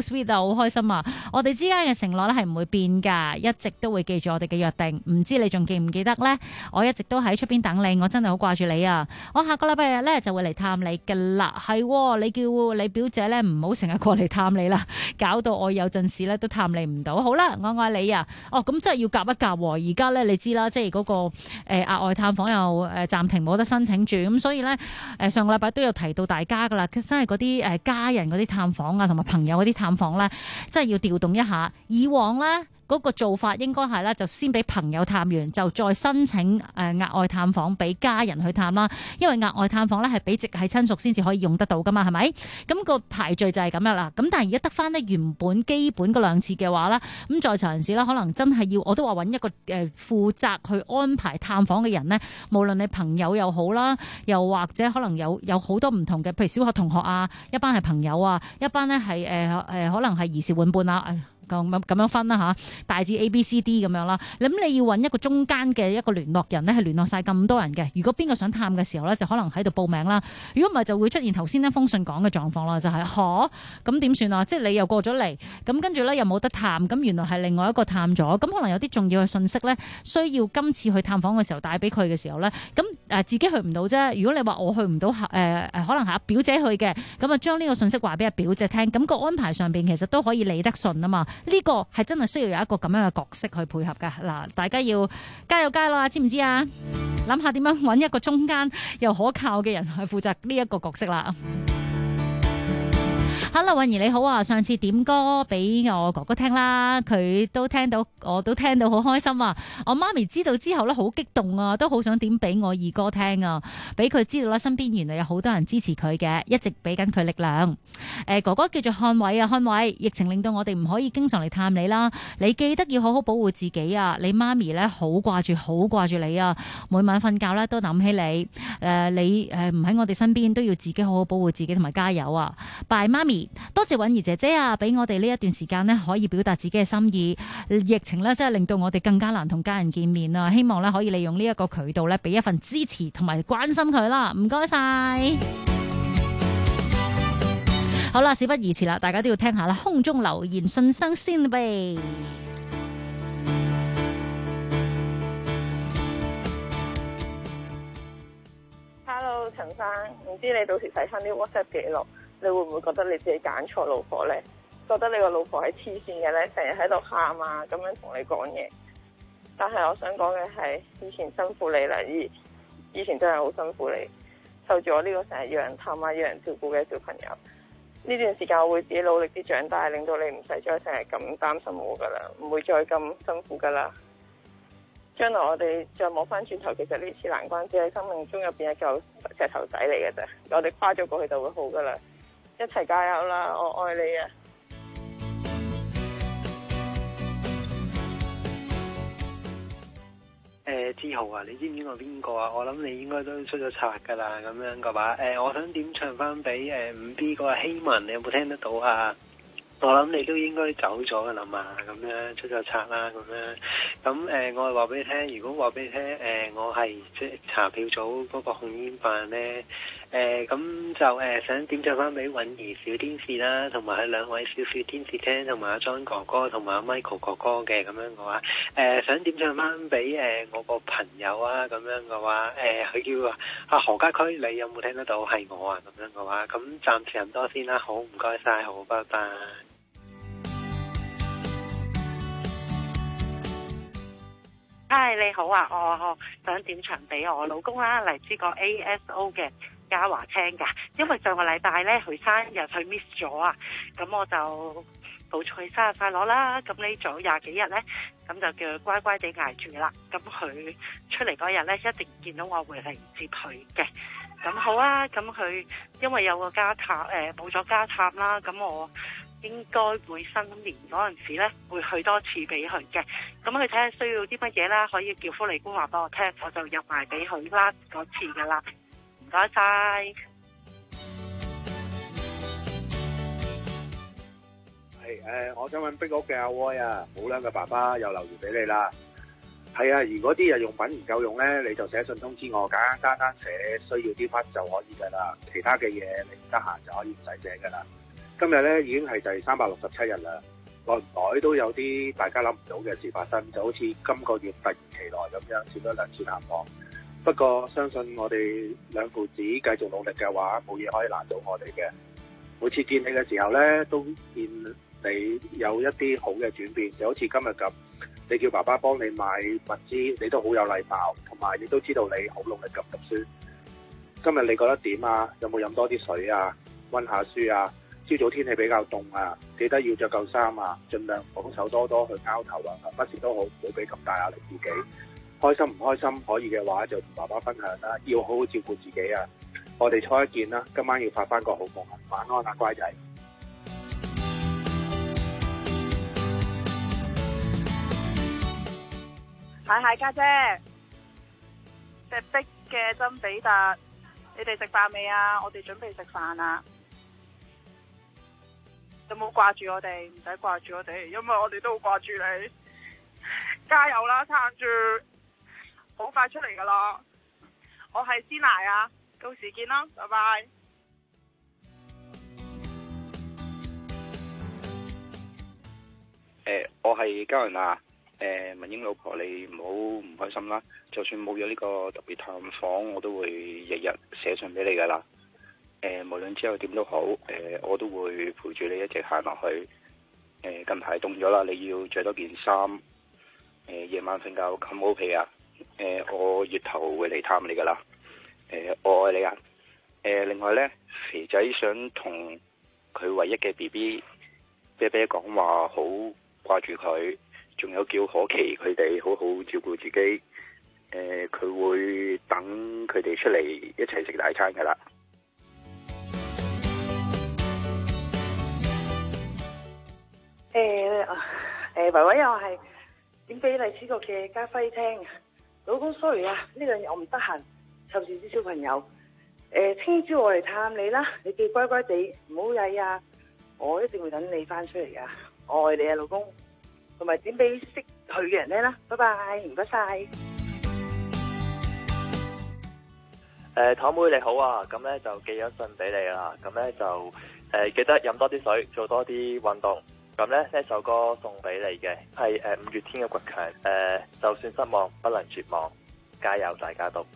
好開心啊！我哋之間嘅承諾咧係唔會變㗎，一直都會記住我哋嘅約定。唔知你仲記唔記得呢？我一直都喺出邊等你，我真係好掛住你啊！我下個禮拜日咧就會嚟探你㗎啦。係喎，你叫你表姐咧唔好成日過嚟探你啦，搞到我有陣時咧都探你唔到。好啦，我愛你啊！哦，咁真係要夾一夾喎。而家咧你知啦，即係嗰個額外探訪又暫停冇得申請住，咁所以咧上個禮拜都有提到大家㗎啦，真係嗰啲家人嗰啲探訪啊，同埋朋友嗰啲探訪咧，真係要調動一下。以往咧嗰個做法應該係咧，就先俾朋友探完，就再申請額外探訪俾家人去探啦。因為額外探訪咧係俾直系親屬先至可以用得到噶嘛，係咪？咁個排序就係咁樣啦。咁但係而家得翻咧原本基本嗰兩次嘅話咧，咁在場人士咧可能真係要，我都話揾一個負責去安排探訪嘅人咧，無論你朋友又好啦，又或者可能有好多唔同嘅，譬如小學同學啊，一班係朋友啊，一班咧係可能係兒時玩伴啊。咁樣分啦嚇，大致 A、B、C、D 咁樣啦。咁你要揾一個中間嘅一個聯絡人咧，係聯絡晒咁多人嘅。如果邊個想探嘅時候咧，就可能喺度報名啦。如果唔係，就會出現頭先呢封信講嘅狀況啦，就係咁點算啊？即係你又過咗嚟，咁跟住咧又冇得探，咁原來係另外一個探咗，咁可能有啲重要嘅信息咧，需要今次去探訪嘅時候帶俾佢嘅時候咧，咁自己去唔到啫。如果你話我去唔到，可能係阿表姐去嘅，咁啊將呢個信息話俾阿表姐聽，咁個安排上邊其實都可以理得順啊嘛。呢個係真係需要有一個咁樣嘅角色去配合㗎。嗱，大家要加油加啦，知唔知啊？諗下點樣揾一個中間又可靠嘅人去負責呢一個角色啦。Hello， 韻兒你好啊！上次點歌俾我哥哥聽啦，佢都聽到，我都聽到好開心啊！我媽咪知道之後咧，好激動啊，都好想點俾我二哥聽啊，俾佢知道啦，身邊原來有好多人支持佢嘅，一直俾緊佢力量。哥哥叫做漢偉啊，漢偉，疫情令到我哋唔可以經常嚟探你啦，你記得要好好保護自己啊！你媽咪咧好掛住你啊，每晚瞓覺咧都諗起你。你唔喺我哋身邊，都要自己好好保護自己同埋加油啊！拜媽咪。多謝韻兒姐姐啊，俾我哋呢一段時間呢，可以表達自己嘅心意。疫情呢，真係令到我哋更加難同家人見面啊！希望呢，可以利用呢一個渠道呢，俾一份支持同埋關心佢啦。唔該晒。好啦，事不宜遲啦，大家都要聽下啦。空中留言信箱先唄。 Hello， 陳生，唔知你到時睇翻啲 WhatsApp 記錄，你會唔會覺得你自己揀錯老婆呢？覺得你個老婆係黐線嘅呢？成日喺度喊啊，咁樣同你講嘢。但係我想講嘅係，以前辛苦你啦，以前真係好辛苦你，受住我呢個成日要人探啊、要人照顧嘅小朋友。呢段時間我會自己努力啲長大，令到你唔使再成日咁擔心我噶啦，唔會再咁辛苦噶啦。將來我哋再摸翻轉頭，其實呢次難關只係生命中入邊一嚿石頭仔嚟嘅啫，我哋跨咗過去就會好噶啦。一齊加油啦！我愛你啊！ 志豪啊，你知唔知我邊個啊？我諗你應該都出咗冊噶啦，咁樣嘅話，我想點唱翻俾5B 嗰個希文，你有冇聽得到啊？我諗你都應該走咗噶啦嘛，咁樣出咗冊啦，咁樣，咁我係話俾你聽，如果話俾你聽，我係即係查票組嗰個控煙辦咧，咁就想點唱翻俾韻兒小天使啦，同埋佢兩位小天使聽，同埋阿 John 哥哥同埋阿 Michael 哥哥嘅咁樣嘅話，想點唱翻俾我個朋友啊，咁樣嘅話，佢叫阿何家駒，你有冇聽得到？係我啊，咁樣嘅話，咁暫時咁多先啦，好，唔該晒，好，拜拜。 嗨，你好啊！我想點唱俾我老公啦，嚟自個 ASO 嘅嘉華聽噶。因為上個禮拜咧佢生日，佢 miss 咗啊，咁我就報祝佢生日快樂啦。咁呢早廿幾日咧，咁就叫佢乖乖地捱住啦。咁佢出嚟嗰日咧，一定見到我會嚟接佢嘅。咁好啊，咁佢因為有個家探，冇咗家探啦，咁我應該會新年嗰陣時咧，會去多次俾佢嘅。咁佢睇下需要啲乜嘢啦，可以叫福利官話俾我聽，我就入埋俾佢啦嗰次噶啦。唔該晒。 係我想問壁屋嘅阿威啊，冇良嘅爸爸又留言俾你啦。係啊，如果啲日用品唔夠用咧，你就寫信通知我，簡單寫需要啲乜就可以噶啦。其他嘅嘢你唔得閒就可以唔使寫噶啦。 今日咧已經係第367日啦，耐唔耐都有啲大家諗唔到嘅事發生，就好似今個月突然其來咁樣，少咗2次探訪。不過相信我哋兩父子繼續努力嘅話，冇嘢可以難到我哋嘅。每次見你嘅時候咧，都見你有一啲好嘅轉變，就好似今日咁，你叫爸爸幫你買物資，你都好有禮貌，同埋亦都知道你好努力咁讀書。今日你覺得點啊？有冇飲多啲水啊？溫下書啊？朝早天氣比較凍啊，記得要着夠衫啊，盡量幫手多多去拗頭啊，乜事都好，唔好俾咁大壓力自己。開心唔開心可以嘅話就同爸爸分享啦，要好好照顧自己啊。我哋初一見啦，今晚要發翻個好夢啊，晚安啊，乖仔。 係家姐，石壁嘅曾比達，你哋食飯未啊？我哋準備食飯啦。有冇掛住我哋？唔使掛住我哋，因為我哋都好掛住你。加油啦，撐住，好快出嚟噶啦！我係師奶啊，到時見啦，拜拜。 我係嘉倫啊。文英老婆，你唔好唔開心啦。就算冇咗呢個特別探訪，我都會日日寫信俾你噶啦。無論之後點都好，我都會陪住你一直行落去。近排凍咗啦，你要着多件衫。夜晚瞓覺冚好被啊。我月頭會嚟探你噶啦。我愛你啊。另外呢，肥仔想同佢唯一嘅 BB 啤啤講話，好掛住佢。仲有叫可琪佢哋好好照顧自己。佢會等佢哋出嚟一齊食大餐噶啦。 維維又係點俾荔枝角嘅家輝聽。老公 sorry 啊，呢兩日我唔得閒湊住啲小朋友。聽朝我嚟探你啦，你記乖乖地，唔好曳啊！我一定會等你翻出嚟噶。我愛你啊，老公。同埋點俾識佢嘅人聽啦，拜拜，唔該晒。 堂妹你好啊，咁咧就寄咗信俾你啦，咁咧就記得飲多啲水，做多啲運動。咁咧呢首歌送俾你嘅係5月天嘅倔強，就算失望不能絕望，加油大家都。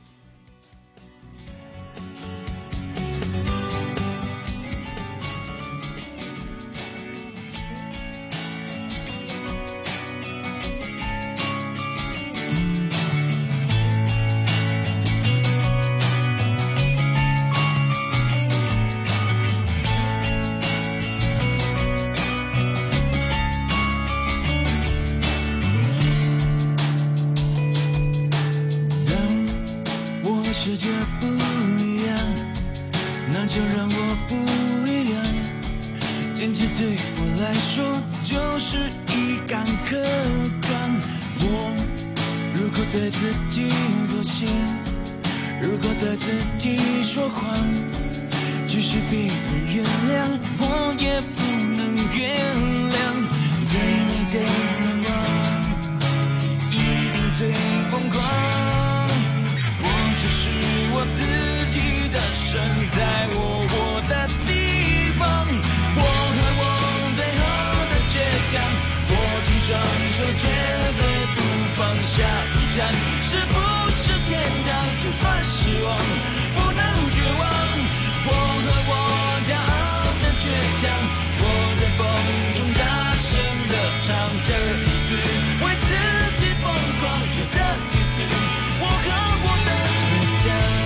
世界不一样，那就让我不一样。坚持对我来说就是一杆客观。我如果对自己妥协，如果对自己说谎，即使别人原谅，我也不能原谅。最美的愿望一定最疯狂。我自己的神，在我活的地方，我和我最后的倔强，握紧双手绝对不放下一站，是不是天堂？就算失望，不能绝望，我和我骄傲的倔强，我在风中大声地唱，这一次为自己疯狂，就这一次，我和我的倔强。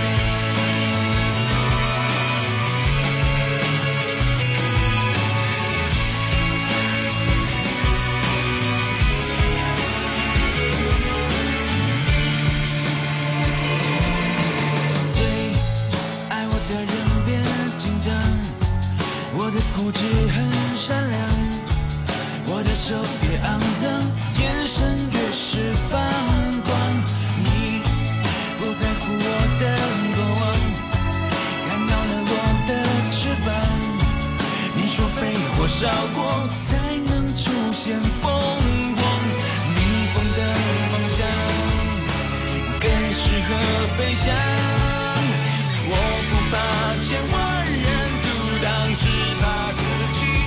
我的固执很善良，我的手越肮脏，眼神越是放光。你不在乎我的过往，看到了我的翅膀。你说被火烧过才能出现凤凰，逆风的方向更适合飞翔。我不怕千万人阻挡，只怕自己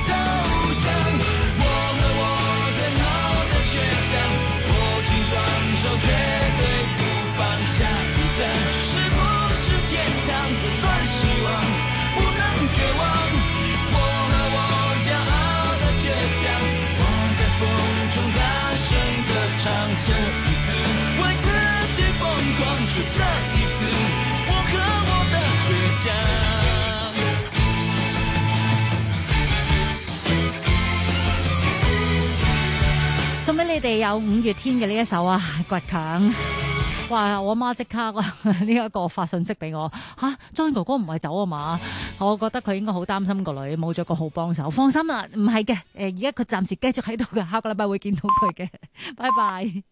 这一次为自己疯狂，就这一次，我和我的倔强。 送俾你哋有五月天嘅呢一首啊，倔強。哇！我媽即刻呢一個發信息俾我，John 哥哥唔係走啊嘛？我覺得佢應該好擔心個女冇咗個好幫手。放心啦，唔係嘅，而家佢暫時繼續喺度嘅，下個禮拜會見到佢嘅。拜拜。